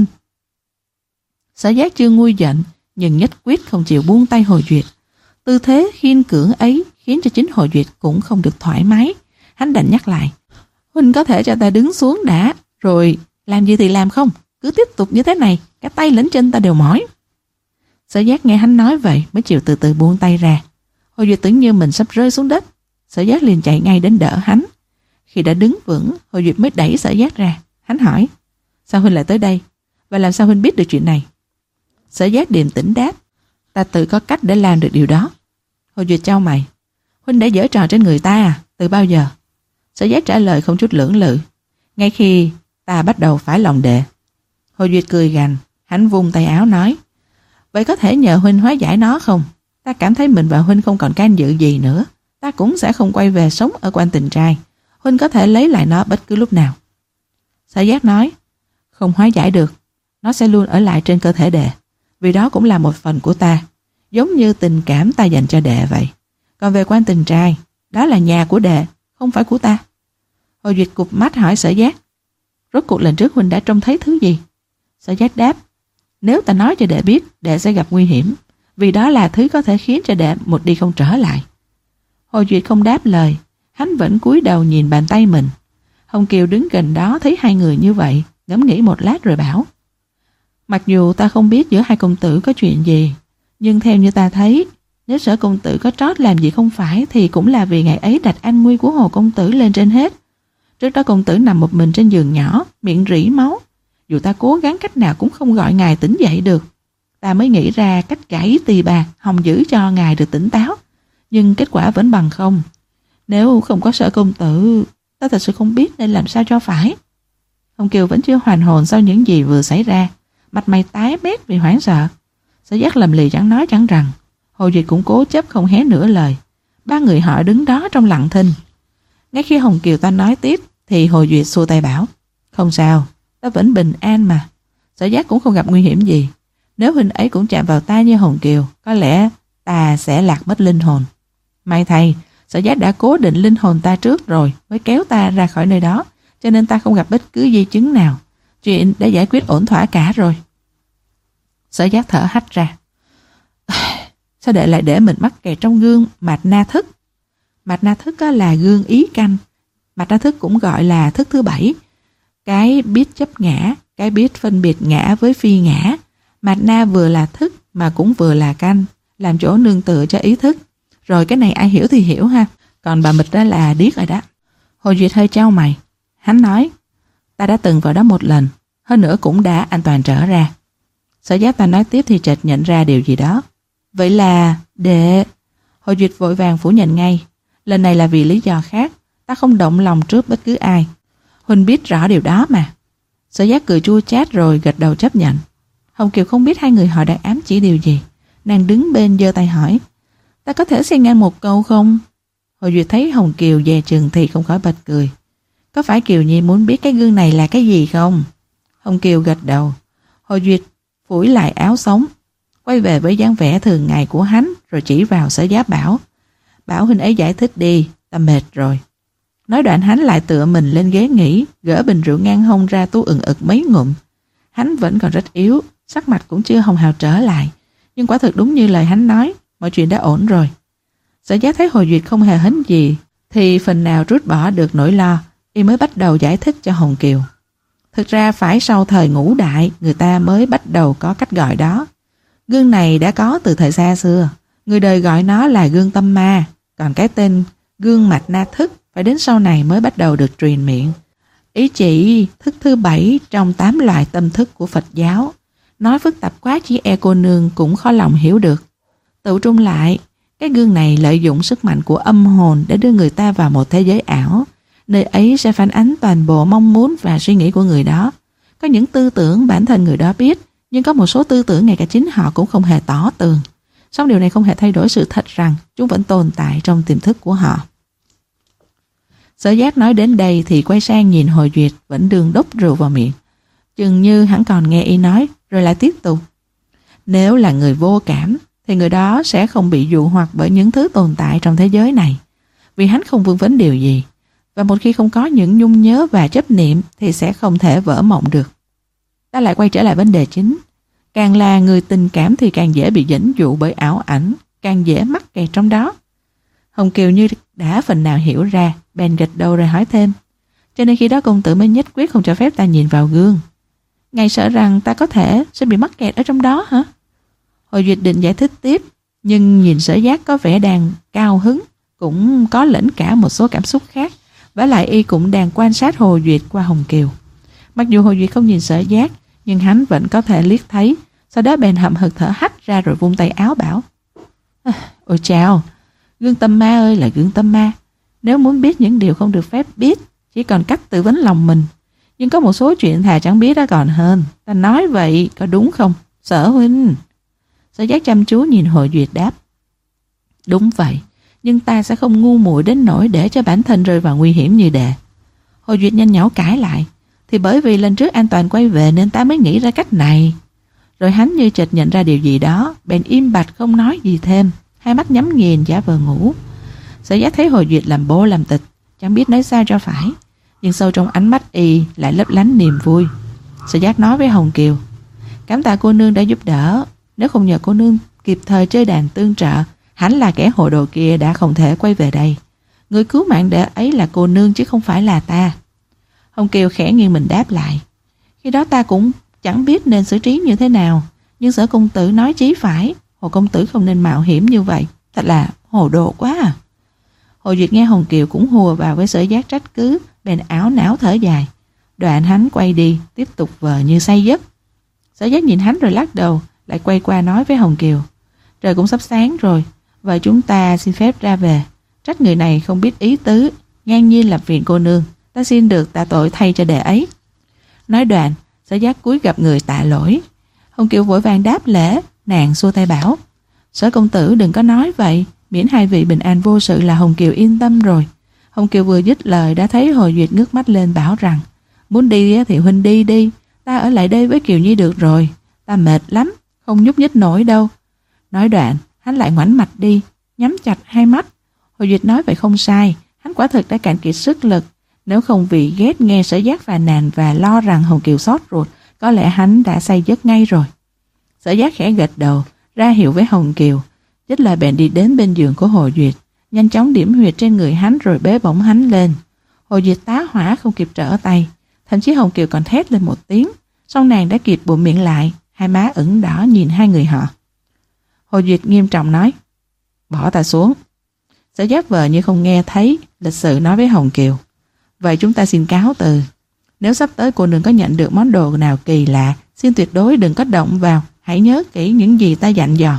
Sở Giác chưa nguôi giận, nhưng nhất quyết không chịu buông tay Hồ Duyệt. Tư thế khiên cưỡng ấy khiến cho chính Hồ Duyệt cũng không được thoải mái. Hắn đành nhắc lại, huynh có thể cho ta đứng xuống đã, rồi làm gì thì làm không, cứ tiếp tục như thế này, cả tay lẫn chân ta đều mỏi. Sở Giác nghe hắn nói vậy mới chịu từ từ buông tay ra. Hồ Duyệt tưởng như mình sắp rơi xuống đất. Sở Giác liền chạy ngay đến đỡ hắn. Khi đã đứng vững, Hồ Duyệt mới đẩy Sở Giác ra. Hắn hỏi, sao huynh lại tới đây, và làm sao huynh biết được chuyện này? Sở Giác điềm tĩnh đáp, ta tự có cách để làm được điều đó. Hồ Duyệt chau mày, huynh đã giở trò trên người ta à, từ bao giờ? Sở Giác trả lời không chút lưỡng lự, ngay khi ta bắt đầu phải lòng đệ. Hồ Duyệt cười gằn, hắn vung tay áo nói, vậy có thể nhờ huynh hóa giải nó không? Ta cảm thấy mình và huynh không còn can dự gì nữa. Ta cũng sẽ không quay về sống ở Quan Tình Trai. Huynh có thể lấy lại nó bất cứ lúc nào. Sở Giác nói, không hóa giải được, nó sẽ luôn ở lại trên cơ thể đệ, vì đó cũng là một phần của ta, giống như tình cảm ta dành cho đệ vậy. Còn về Quan Tình Trai, đó là nhà của đệ, không phải của ta. Hồ Duyệt cụp mắt hỏi Sở Giác, rốt cuộc lần trước huynh đã trông thấy thứ gì? Sở Giác đáp, nếu ta nói cho đệ biết, đệ sẽ gặp nguy hiểm, vì đó là thứ có thể khiến cho đệ một đi không trở lại. Hồ Duyệt không đáp lời, hắn vẫn cúi đầu nhìn bàn tay mình. Hồng Kiều đứng gần đó thấy hai người như vậy, ngẫm nghĩ một lát rồi bảo: mặc dù ta không biết giữa hai công tử có chuyện gì, nhưng theo như ta thấy, nếu Sở công tử có trót làm gì không phải thì cũng là vì ngày ấy đặt an nguy của Hồ công tử lên trên hết. Trước đó công tử nằm một mình trên giường nhỏ, miệng rỉ máu. Dù ta cố gắng cách nào cũng không gọi ngài tỉnh dậy được. Ta mới nghĩ ra cách cải tỳ bà hòng giữ cho ngài được tỉnh táo, nhưng kết quả vẫn bằng không. Nếu không có Sở công tử, ta thật sự không biết nên làm sao cho phải. Hồng Kiều vẫn chưa hoàn hồn sau những gì vừa xảy ra, mặt mày tái mét vì hoảng sợ. Sở Giác lầm lì chẳng nói chẳng rằng. Hồ Duyệt cũng cố chấp không hé nửa lời. Ba người họ đứng đó trong lặng thinh. Ngay khi Hồng Kiều ta nói tiếp thì Hồ Duyệt xua tay bảo: không sao, ta vẫn bình an mà. Sở Giác cũng không gặp nguy hiểm gì. Nếu huynh ấy cũng chạm vào ta như Hồng Kiều, có lẽ ta sẽ lạc mất linh hồn. May thay, Sở Giác đã cố định linh hồn ta trước rồi mới kéo ta ra khỏi nơi đó, cho nên ta không gặp bất cứ di chứng nào. Chuyện đã giải quyết ổn thỏa cả rồi. Sở Giác thở hắt ra. Sao đệ lại để mình mắc kẹt trong gương mạt na thức? Mạt na thức là gương ý canh. Mạt na thức cũng gọi là thức thứ bảy. Cái biết chấp ngã, cái biết phân biệt ngã với phi ngã. Mạt na vừa là thức mà cũng vừa là canh, làm chỗ nương tựa cho ý thức. Rồi cái này ai hiểu thì hiểu ha. Còn bà Mịch đó là điếc rồi đó. Hồ Duyệt hơi chau mày. Hắn nói: ta đã từng vào đó một lần, hơn nữa cũng đã an toàn trở ra. Sở Giác ta nói tiếp thì chợt nhận ra điều gì đó. Vậy là đệ... Hồ Duyệt vội vàng phủ nhận ngay. Lần này là vì lý do khác. Ta không động lòng trước bất cứ ai. Huynh biết rõ điều đó mà. Sở Giác cười chua chát rồi gật đầu chấp nhận. Hồng Kiều không biết hai người họ đang ám chỉ điều gì. Nàng đứng bên giơ tay hỏi: ta có thể xen ngang một câu không? Hồ Duyệt thấy Hồng Kiều dè chừng thì không khỏi bật cười. Có phải Kiều Nhi muốn biết cái gương này là cái gì không? Hồng Kiều gật đầu. Hồ Duyệt phủi lại áo sống, quay về với dáng vẻ thường ngày của hắn, rồi chỉ vào Sở Giác bảo: bảo huynh ấy giải thích đi, ta mệt rồi. Nói đoạn hắn lại tựa mình lên ghế nghỉ, gỡ bình rượu ngang hông ra tu ừng ực mấy ngụm. Hắn vẫn còn rất yếu, sắc mặt cũng chưa hồng hào trở lại, nhưng quả thực đúng như lời hắn nói, mọi chuyện đã ổn rồi. Sở Giác thấy Hồ Duyệt không hề hấn gì thì phần nào rút bỏ được nỗi lo, y mới bắt đầu giải thích cho Hồng Kiều. Thực ra phải sau thời Ngũ Đại người ta mới bắt đầu có cách gọi đó. Gương này đã có từ thời xa xưa, người đời gọi nó là gương tâm ma, còn cái tên gương mạt na thức phải đến sau này mới bắt đầu được truyền miệng. Ý chỉ thức thứ bảy trong tám loại tâm thức của Phật giáo. Nói phức tạp quá chỉ e cô nương cũng khó lòng hiểu được. Tự trung lại, cái gương này lợi dụng sức mạnh của âm hồn để đưa người ta vào một thế giới ảo. Nơi ấy sẽ phản ánh toàn bộ mong muốn và suy nghĩ của người đó. Có những tư tưởng bản thân người đó biết, nhưng có một số tư tưởng ngay cả chính họ cũng không hề tỏ tường. Song điều này không hề thay đổi sự thật rằng chúng vẫn tồn tại trong tiềm thức của họ. Sở Giác nói đến đây thì quay sang nhìn Hồ Duyệt vẫn đương đốc rượu vào miệng. Chừng như hắn còn nghe y nói, rồi lại tiếp tục. Nếu là người vô cảm thì người đó sẽ không bị dụ hoặc bởi những thứ tồn tại trong thế giới này, vì hắn không vương vấn điều gì. Và một khi không có những nhung nhớ và chấp niệm thì sẽ không thể vỡ mộng được. Ta lại quay trở lại vấn đề chính. Càng là người tình cảm thì càng dễ bị dẫn dụ bởi ảo ảnh, càng dễ mắc kẹt trong đó. Hồng Kiều như đã phần nào hiểu ra, bèn gật đầu rồi hỏi thêm. Cho nên khi đó công tử mới nhất quyết không cho phép ta nhìn vào gương. Ngài sợ rằng ta có thể sẽ bị mắc kẹt ở trong đó hả? Hồ Duyệt định giải thích tiếp, nhưng nhìn Sở Giác có vẻ đang cao hứng, cũng có lẫn cả một số cảm xúc khác. Vả lại y cũng đang quan sát Hồ Duyệt qua Hồng Kiều. Mặc dù Hồ Duyệt không nhìn Sở Giác, nhưng hắn vẫn có thể liếc thấy. Sau đó bèn hậm hực thở hắt ra rồi vung tay áo bảo: à, ôi chào, gương tâm ma ơi là gương tâm ma. Nếu muốn biết những điều không được phép biết, chỉ còn cách tự vấn lòng mình. Nhưng có một số chuyện thà chẳng biết đã còn hơn. Ta nói vậy có đúng không, Sở huynh? Sở Giác chăm chú nhìn Hồ Duyệt đáp: đúng vậy, nhưng ta sẽ không ngu muội đến nỗi để cho bản thân rơi vào nguy hiểm như đệ. Hồ Duyệt nhanh nhảu cãi lại: thì bởi vì lần trước an toàn quay về nên ta mới nghĩ ra cách này. Rồi hắn như chợt nhận ra điều gì đó, bèn im bặt không nói gì thêm, hai mắt nhắm nghiền giả vờ ngủ. Sở Giác thấy Hồ Duyệt làm bố làm tịch, chẳng biết nói sao cho phải, nhưng sâu trong ánh mắt y lại lấp lánh niềm vui. Sở Giác nói với Hồng Kiều: cảm tạ cô nương đã giúp đỡ, nếu không nhờ cô nương kịp thời chơi đàn tương trợ, hẳn là kẻ hồ đồ kia đã không thể quay về đây. Người cứu mạng đệ ấy là cô nương chứ không phải là ta. Hồng Kiều khẽ nghiêng mình đáp lại. Khi đó ta cũng chẳng biết nên xử trí như thế nào, nhưng Sở công tử nói chí phải, Hồ công tử không nên mạo hiểm như vậy, thật là hồ đồ quá à. Hồ Duyệt nghe Hồng Kiều cũng hùa vào với Sở Giác trách cứ, bèn ảo não thở dài. Đoạn hắn quay đi, tiếp tục vờ như say giấc. Sở Giác nhìn hắn rồi lắc đầu, lại quay qua nói với Hồng Kiều. Trời cũng sắp sáng rồi, vậy chúng ta xin phép ra về. Trách người này không biết ý tứ, ngang nhiên làm phiền cô nương, ta xin được tạ tội thay cho đệ ấy. Nói đoạn, Sở Giác cúi gặp người tạ lỗi. Hồng Kiều vội vàng đáp lễ, nàng xua tay bảo. Sở công tử đừng có nói vậy, miễn hai vị bình an vô sự là Hồng Kiều yên tâm rồi. Hồng Kiều vừa dứt lời đã thấy Hồ Duyệt ngước mắt lên bảo rằng, muốn đi thì huynh đi đi, ta ở lại đây với Kiều Nhi được rồi, ta mệt lắm, không nhúc nhích nổi đâu. Nói đoạn, hắn lại ngoảnh mặt đi, nhắm chặt hai mắt. Hồ Duyệt nói vậy không sai, hắn quả thực đã cạn kiệt sức lực. Nếu không vì ghét nghe Sở Giác phàn nàn và lo rằng Hồng Kiều xót ruột, có lẽ hắn đã say giấc ngay rồi. Sở Giác khẽ gật đầu, ra hiệu với Hồng Kiều, dứt lời bèn đi đến bên giường của Hồ Duyệt, nhanh chóng điểm huyệt trên người hắn rồi bế bổng hắn lên. Hồ Duyệt tá hỏa không kịp trở tay, thậm chí Hồng Kiều còn thét lên một tiếng, song nàng đã kịp bụm miệng lại, hai má ửng đỏ nhìn hai người họ. Hồ Duyệt nghiêm trọng nói, bỏ ta xuống. Sở Giác vờ như không nghe thấy, lịch sự nói với Hồng Kiều, vậy chúng ta xin cáo từ. Nếu sắp tới cô nương có nhận được món đồ nào kỳ lạ, xin tuyệt đối đừng có động vào, hãy nhớ kỹ những gì ta dặn dò.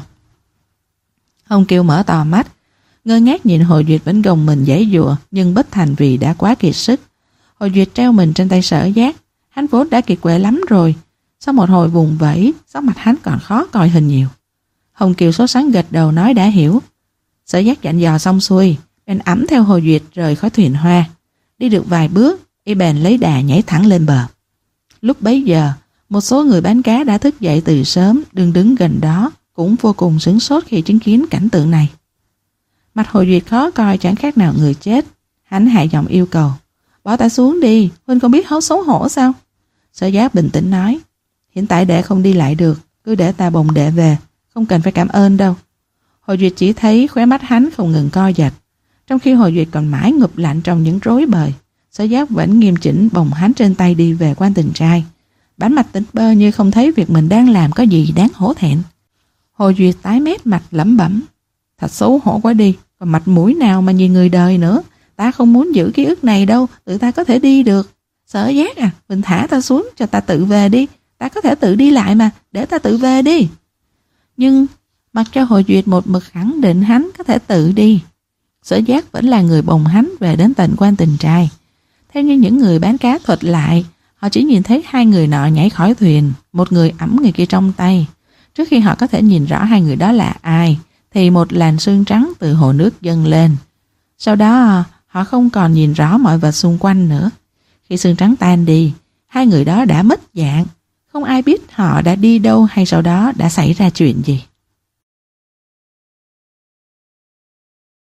Hồng Kiều mở to mắt, ngơ ngác nhìn Hồ Duyệt vẫn gồng mình giãy giụa nhưng bất thành vì đã quá kiệt sức. Hồ Duyệt treo mình trên tay Sở Giác, hắn vốn đã kiệt quệ lắm rồi. Sau một hồi vùng vẫy, sắc mặt hắn còn khó coi hơn nhiều. Hồng Kiều sốt sắng gật đầu nói đã hiểu. Sở Giác dặn dò xong xuôi, bèn ẵm theo Hồ Duyệt rời khỏi thuyền hoa. Đi được vài bước, y bèn lấy đà nhảy thẳng lên bờ. Lúc bấy giờ, một số người bán cá đã thức dậy từ sớm, đứng đứng gần đó, cũng vô cùng sửng sốt khi chứng kiến cảnh tượng này. Mặt Hồ Duyệt khó coi chẳng khác nào người chết. Hắn hạ giọng yêu cầu, bỏ ta xuống đi, huynh không biết hấu xấu hổ sao? Sở Giác bình tĩnh nói, hiện tại đệ không đi lại được, cứ để ta bồng đệ về, không cần phải cảm ơn đâu. Hồ Duyệt chỉ thấy khóe mắt hắn không ngừng co giật. Trong khi Hồ Duyệt còn mãi ngụp lạnh trong những rối bời, Sở Giác vẫn nghiêm chỉnh bồng hắn trên tay đi về quan tình trai. Bản mặt tỉnh bơ như không thấy việc mình đang làm có gì đáng hổ thẹn. Hồ Duyệt tái mét mặt lẩm bẩm, thật xấu hổ quá đi, còn mặt mũi nào mà nhìn người đời nữa. Ta không muốn giữ ký ức này đâu, tự ta có thể đi được. Sở Giác à, mình thả ta xuống cho ta tự về đi, ta có thể tự đi lại mà, để ta tự về đi. Nhưng mặc cho Hồ Duyệt một mực khẳng định hắn có thể tự đi, Sở Giác vẫn là người bồng hắn về đến tận quan tình trai. Theo như những người bán cá thuật lại, họ chỉ nhìn thấy hai người nọ nhảy khỏi thuyền, một người ẵm người kia trong tay. Trước khi họ có thể nhìn rõ hai người đó là ai, thì một làn sương trắng từ hồ nước dâng lên. Sau đó họ không còn nhìn rõ mọi vật xung quanh nữa. Khi sương trắng tan đi, hai người đó đã mất dạng. Không ai biết họ đã đi đâu hay sau đó đã xảy ra chuyện gì.